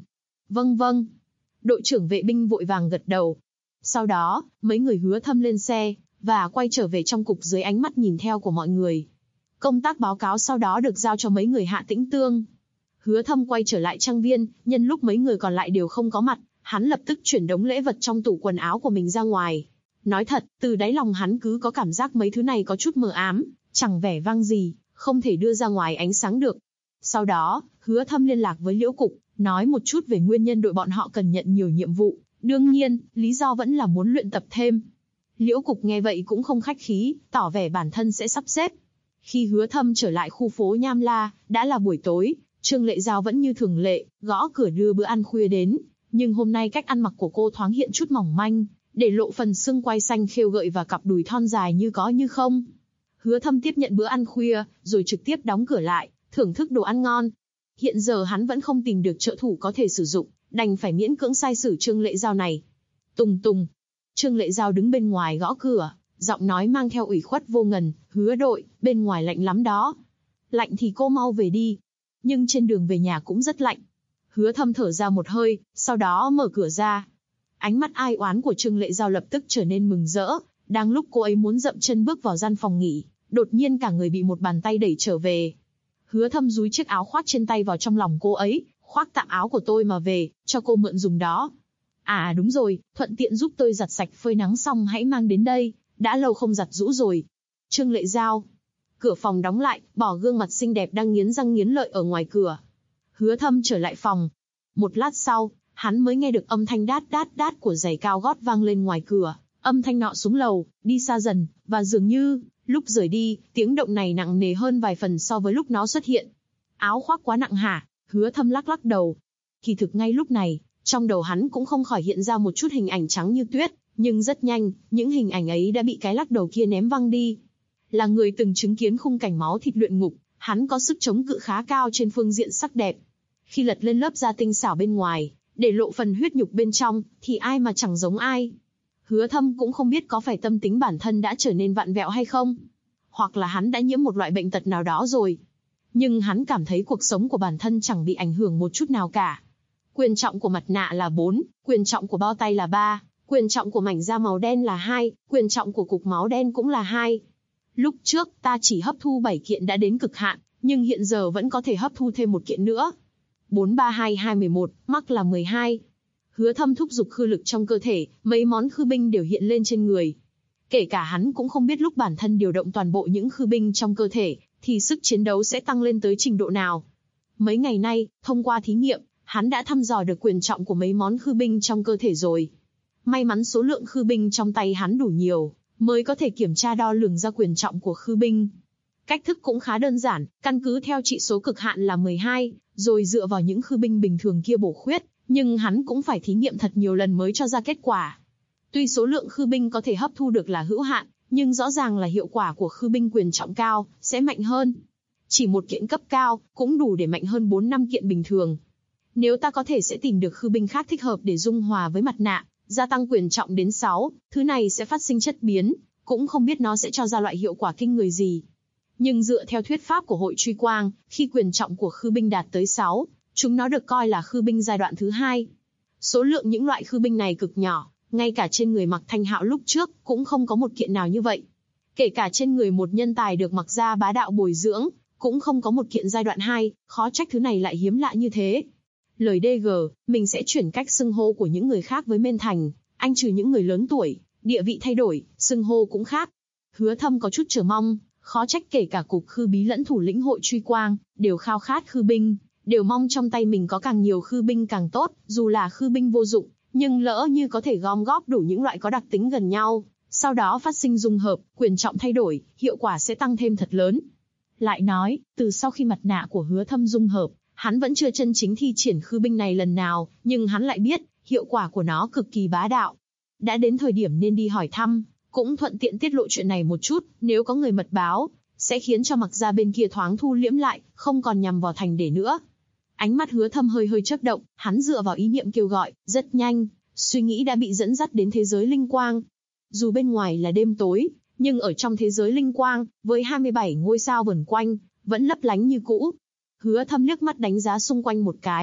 Vâng vâng. Đội trưởng vệ binh vội vàng gật đầu. Sau đó, mấy người Hứa Thâm lên xe, và quay trở về trong cục dưới ánh mắt nhìn theo của mọi người. Công tác báo cáo sau đó được giao cho mấy người Hạ Tĩnh Tương. Hứa Thâm quay trở lại trang viên, nhân lúc mấy người còn lại đều không có mặt, hắn lập tức chuyển đống lễ vật trong tủ quần áo của mình ra ngoài. Nói thật, từ đáy lòng hắn cứ có cảm giác mấy thứ này có chút mờ ám, chẳng vẻ vang gì, không thể đưa ra ngoài ánh sáng được. Sau đó, Hứa Thâm liên lạc với Liễu Cục, nói một chút về nguyên nhân đội bọn họ cần nhận nhiều nhiệm vụ. Đương nhiên, lý do vẫn là muốn luyện tập thêm. Liễu Cục nghe vậy cũng không khách khí, tỏ vẻ bản thân sẽ sắp xếp. Khi Hứa Thâm trở lại khu phố Nham La, đã là buổi tối, Trương Lệ Giao vẫn như thường lệ, gõ cửa đưa bữa ăn khuya đến. Nhưng hôm nay cách ăn mặc của cô thoáng hiện chút mỏng manh, để lộ phần xương quai xanh khêu gợi và cặp đùi thon dài như có như không. Hứa Thâm tiếp nhận bữa ăn khuya, rồi trực tiếp đóng cửa lại, thưởng thức đồ ăn ngon. Hiện giờ hắn vẫn không tìm được trợ thủ có thể sử dụng, đành phải miễn cưỡng sai sử Trương Lệ Giao này. Tùng tùng. Trương Lệ Giao đứng bên ngoài gõ cửa, giọng nói mang theo ủy khuất vô ngần, Hứa đội, bên ngoài lạnh lắm đó. Lạnh thì cô mau về đi. Nhưng trên đường về nhà cũng rất lạnh. Hứa Thâm thở ra một hơi, sau đó mở cửa ra. Ánh mắt ai oán của Trương Lệ Giao lập tức trở nên mừng rỡ, đang lúc cô ấy muốn dậm chân bước vào gian phòng nghỉ, đột nhiên cả người bị một bàn tay đẩy trở về. Hứa Thâm dúi chiếc áo khoác trên tay vào trong lòng cô ấy, khoác tạm áo của tôi mà về, cho cô mượn dùng đó. À đúng rồi, thuận tiện giúp tôi giặt sạch phơi nắng xong hãy mang đến đây, đã lâu không giặt giũ rồi. Trương Lệ Giao. Cửa phòng đóng lại, bỏ gương mặt xinh đẹp đang nghiến răng nghiến lợi ở ngoài cửa. Hứa Thâm trở lại phòng. Một lát sau, hắn mới nghe được âm thanh đát đát đát của giày cao gót vang lên ngoài cửa. Âm thanh nọ xuống lầu, đi xa dần, và dường như, lúc rời đi, tiếng động này nặng nề hơn vài phần so với lúc nó xuất hiện. Áo khoác quá nặng hả? Hứa Thâm lắc lắc đầu. Kỳ thực ngay lúc này, trong đầu hắn cũng không khỏi hiện ra một chút hình ảnh trắng như tuyết, nhưng rất nhanh, những hình ảnh ấy đã bị cái lắc đầu kia ném văng đi. Là người từng chứng kiến khung cảnh máu thịt luyện ngục, hắn có sức chống cự khá cao trên phương diện sắc đẹp. Khi lật lên lớp da tinh xảo bên ngoài, để lộ phần huyết nhục bên trong, thì ai mà chẳng giống ai. Hứa Thâm cũng không biết có phải tâm tính bản thân đã trở nên vặn vẹo hay không, hoặc là hắn đã nhiễm một loại bệnh tật nào đó rồi. Nhưng hắn cảm thấy cuộc sống của bản thân chẳng bị ảnh hưởng một chút nào cả. Quyền trọng của mặt nạ là 4, quyền trọng của bao tay là 3, quyền trọng của mảnh da màu đen là 2, quyền trọng của cục máu đen cũng là 2. Lúc trước ta chỉ hấp thu 7 kiện đã đến cực hạn, nhưng hiện giờ vẫn có thể hấp thu thêm một kiện nữa. 4 3 2 2 11, mắc là 12. Hứa Thâm thúc giục khư lực trong cơ thể, mấy món khư binh đều hiện lên trên người. Kể cả hắn cũng không biết lúc bản thân điều động toàn bộ những khư binh trong cơ thể, thì sức chiến đấu sẽ tăng lên tới trình độ nào. Mấy ngày nay, thông qua thí nghiệm, hắn đã thăm dò được quyền trọng của mấy món khư binh trong cơ thể rồi. May mắn số lượng khư binh trong tay hắn đủ nhiều, mới có thể kiểm tra đo lường ra quyền trọng của khư binh. Cách thức cũng khá đơn giản, căn cứ theo trị số cực hạn là 12, rồi dựa vào những khư binh bình thường kia bổ khuyết, nhưng hắn cũng phải thí nghiệm thật nhiều lần mới cho ra kết quả. Tuy số lượng khư binh có thể hấp thu được là hữu hạn, nhưng rõ ràng là hiệu quả của khư binh quyền trọng cao sẽ mạnh hơn. Chỉ một kiện cấp cao cũng đủ để mạnh hơn 4-5 kiện bình thường. Nếu ta có thể sẽ tìm được khư binh khác thích hợp để dung hòa với mặt nạ, gia tăng quyền trọng đến 6, thứ này sẽ phát sinh chất biến, cũng không biết nó sẽ cho ra loại hiệu quả kinh người gì. Nhưng dựa theo thuyết pháp của Hội Truy Quang, khi quyền trọng của khư binh đạt tới 6, chúng nó được coi là khư binh giai đoạn thứ 2. Số lượng những loại khư binh này cực nhỏ, ngay cả trên người Mạc Thanh Hạo lúc trước cũng không có một kiện nào như vậy. Kể cả trên người một nhân tài được Mạc gia bá đạo bồi dưỡng, cũng không có một kiện giai đoạn 2, khó trách thứ này lại hiếm lạ như thế. Lời DG, mình sẽ chuyển cách xưng hô của những người khác với Mên Thành, anh trừ những người lớn tuổi, địa vị thay đổi, xưng hô cũng khác. Hứa Thâm có chút chờ mong, khó trách kể cả cục khư bí lẫn thủ lĩnh Hội Truy Quang, đều khao khát khư binh, đều mong trong tay mình có càng nhiều khư binh càng tốt, dù là khư binh vô dụng, nhưng lỡ như có thể gom góp đủ những loại có đặc tính gần nhau, sau đó phát sinh dung hợp, quyền trọng thay đổi, hiệu quả sẽ tăng thêm thật lớn. Lại nói, từ sau khi mặt nạ của Hứa Thâm dung hợp, hắn vẫn chưa chân chính thi triển khư binh này lần nào, nhưng hắn lại biết, hiệu quả của nó cực kỳ bá đạo. Đã đến thời điểm nên đi hỏi thăm, cũng thuận tiện tiết lộ chuyện này một chút, nếu có người mật báo, sẽ khiến cho Mạc gia bên kia thoáng thu liễm lại, không còn nhằm vào thành để nữa. Ánh mắt Hứa Thâm hơi chớp động, hắn dựa vào ý niệm kêu gọi, rất nhanh, suy nghĩ đã bị dẫn dắt đến thế giới linh quang. Dù bên ngoài là đêm tối, nhưng ở trong thế giới linh quang, với 27 ngôi sao vần quanh, vẫn lấp lánh như cũ. Hứa Thâm liếc mắt đánh giá xung quanh một cái,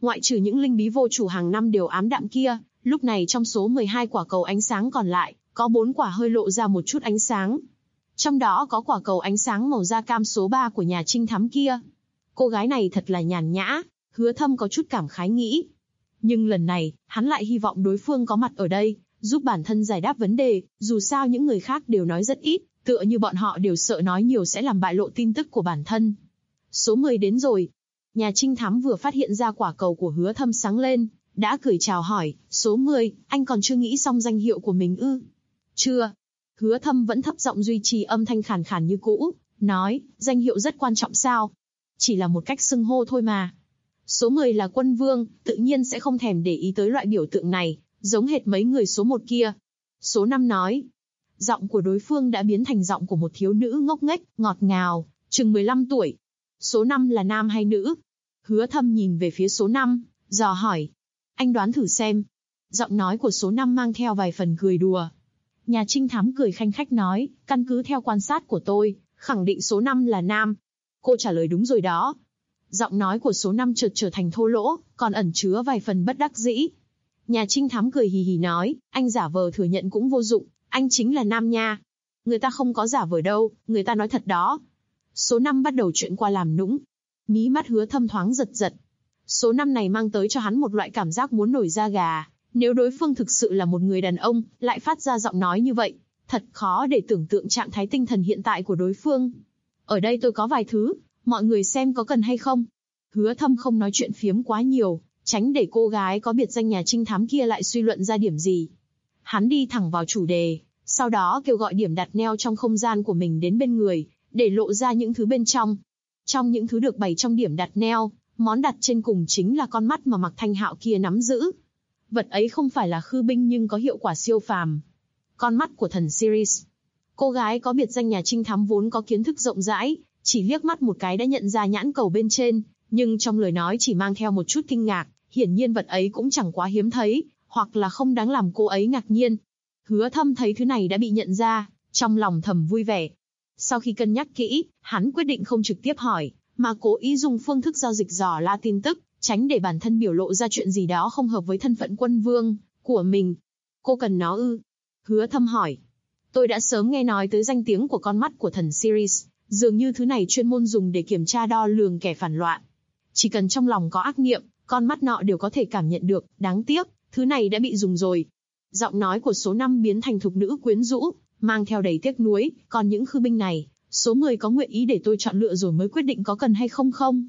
Ngoại trừ những linh bí vô chủ hàng năm đều ám đạm kia, lúc này trong số 12 quả cầu ánh sáng còn lại, có 4 quả hơi lộ ra một chút ánh sáng. Trong đó có quả cầu ánh sáng màu da cam số 3 của nhà trinh thám kia. Cô gái này thật là nhàn nhã, Hứa Thâm có chút cảm khái nghĩ. Nhưng lần này, hắn lại hy vọng đối phương có mặt ở đây, giúp bản thân giải đáp vấn đề, dù sao những người khác đều nói rất ít, tựa như bọn họ đều sợ nói nhiều sẽ làm bại lộ tin tức của bản thân. Số 10 đến rồi. Nhà trinh thám vừa phát hiện ra quả cầu của Hứa Thâm sáng lên, đã cười chào hỏi, số 10, anh còn chưa nghĩ xong danh hiệu của mình ư? Chưa. Hứa Thâm vẫn thấp giọng duy trì âm thanh khàn khàn như cũ, nói, danh hiệu rất quan trọng sao? Chỉ là một cách xưng hô thôi mà. Số 10 là quân vương, tự nhiên sẽ không thèm để ý tới loại biểu tượng này, giống hệt mấy người số 1 kia. Số 5 nói. Giọng của đối phương đã biến thành giọng của một thiếu nữ ngốc nghếch, ngọt ngào, chừng 15 tuổi. Số 5 là nam hay nữ? Hứa Thâm nhìn về phía số 5, dò hỏi. Anh đoán thử xem. Giọng nói của số 5 mang theo vài phần cười đùa. Nhà trinh thám cười khanh khách nói, căn cứ theo quan sát của tôi, khẳng định số 5 là nam. Cô trả lời đúng rồi đó. Giọng nói của số 5 chợt trở thành thô lỗ, còn ẩn chứa vài phần bất đắc dĩ. Nhà trinh thám cười hì hì nói, anh giả vờ thừa nhận cũng vô dụng, anh chính là nam nha. Người ta không có giả vờ đâu, người ta nói thật đó. Số 5 bắt đầu chuyện qua làm nũng. Mí mắt Hứa Thâm thoáng giật giật. Số 5 này mang tới cho hắn một loại cảm giác muốn nổi da gà. Nếu đối phương thực sự là một người đàn ông, lại phát ra giọng nói như vậy, thật khó để tưởng tượng trạng thái tinh thần hiện tại của đối phương. Ở đây tôi có vài thứ, mọi người xem có cần hay không? Hứa Thâm không nói chuyện phiếm quá nhiều, tránh để cô gái có biệt danh nhà trinh thám kia lại suy luận ra điểm gì. Hắn đi thẳng vào chủ đề, sau đó kêu gọi điểm đặt neo trong không gian của mình đến bên người, để lộ ra những thứ bên trong. Trong những thứ được bày trong điểm đặt neo, món đặt trên cùng chính là con mắt mà Mạc Thanh Hạo kia nắm giữ. Vật ấy không phải là khư binh nhưng có hiệu quả siêu phàm. Con mắt của thần Sirius. Cô gái có biệt danh nhà trinh thám vốn có kiến thức rộng rãi, chỉ liếc mắt một cái đã nhận ra nhãn cầu bên trên, nhưng trong lời nói chỉ mang theo một chút kinh ngạc, hiển nhiên vật ấy cũng chẳng quá hiếm thấy, hoặc là không đáng làm cô ấy ngạc nhiên. Hứa Thâm thấy thứ này đã bị nhận ra, trong lòng thầm vui vẻ. Sau khi cân nhắc kỹ, hắn quyết định không trực tiếp hỏi, mà cố ý dùng phương thức giao dịch dò la tin tức, tránh để bản thân biểu lộ ra chuyện gì đó không hợp với thân phận quân vương của mình. Cô cần nó ư? Hứa Thâm hỏi. Tôi đã sớm nghe nói tới danh tiếng của con mắt của thần Sirius, dường như thứ này chuyên môn dùng để kiểm tra đo lường kẻ phản loạn. Chỉ cần trong lòng có ác niệm, con mắt nọ đều có thể cảm nhận được, đáng tiếc, thứ này đã bị dùng rồi. Giọng nói của số 5 biến thành thục nữ quyến rũ, mang theo đầy tiếc nuối, còn những khư binh này, số 10 có nguyện ý để tôi chọn lựa rồi mới quyết định có cần hay không không?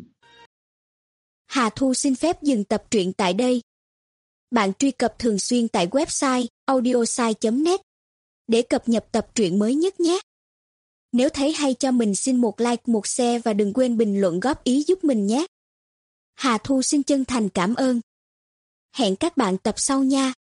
Hà Thu xin phép dừng tập truyện tại đây. Bạn truy cập thường xuyên tại website audiosai.net để cập nhật tập truyện mới nhất nhé. Nếu thấy hay cho mình xin một like, một share và đừng quên bình luận góp ý giúp mình nhé. Hà Thu xin chân thành cảm ơn. Hẹn các bạn tập sau nha.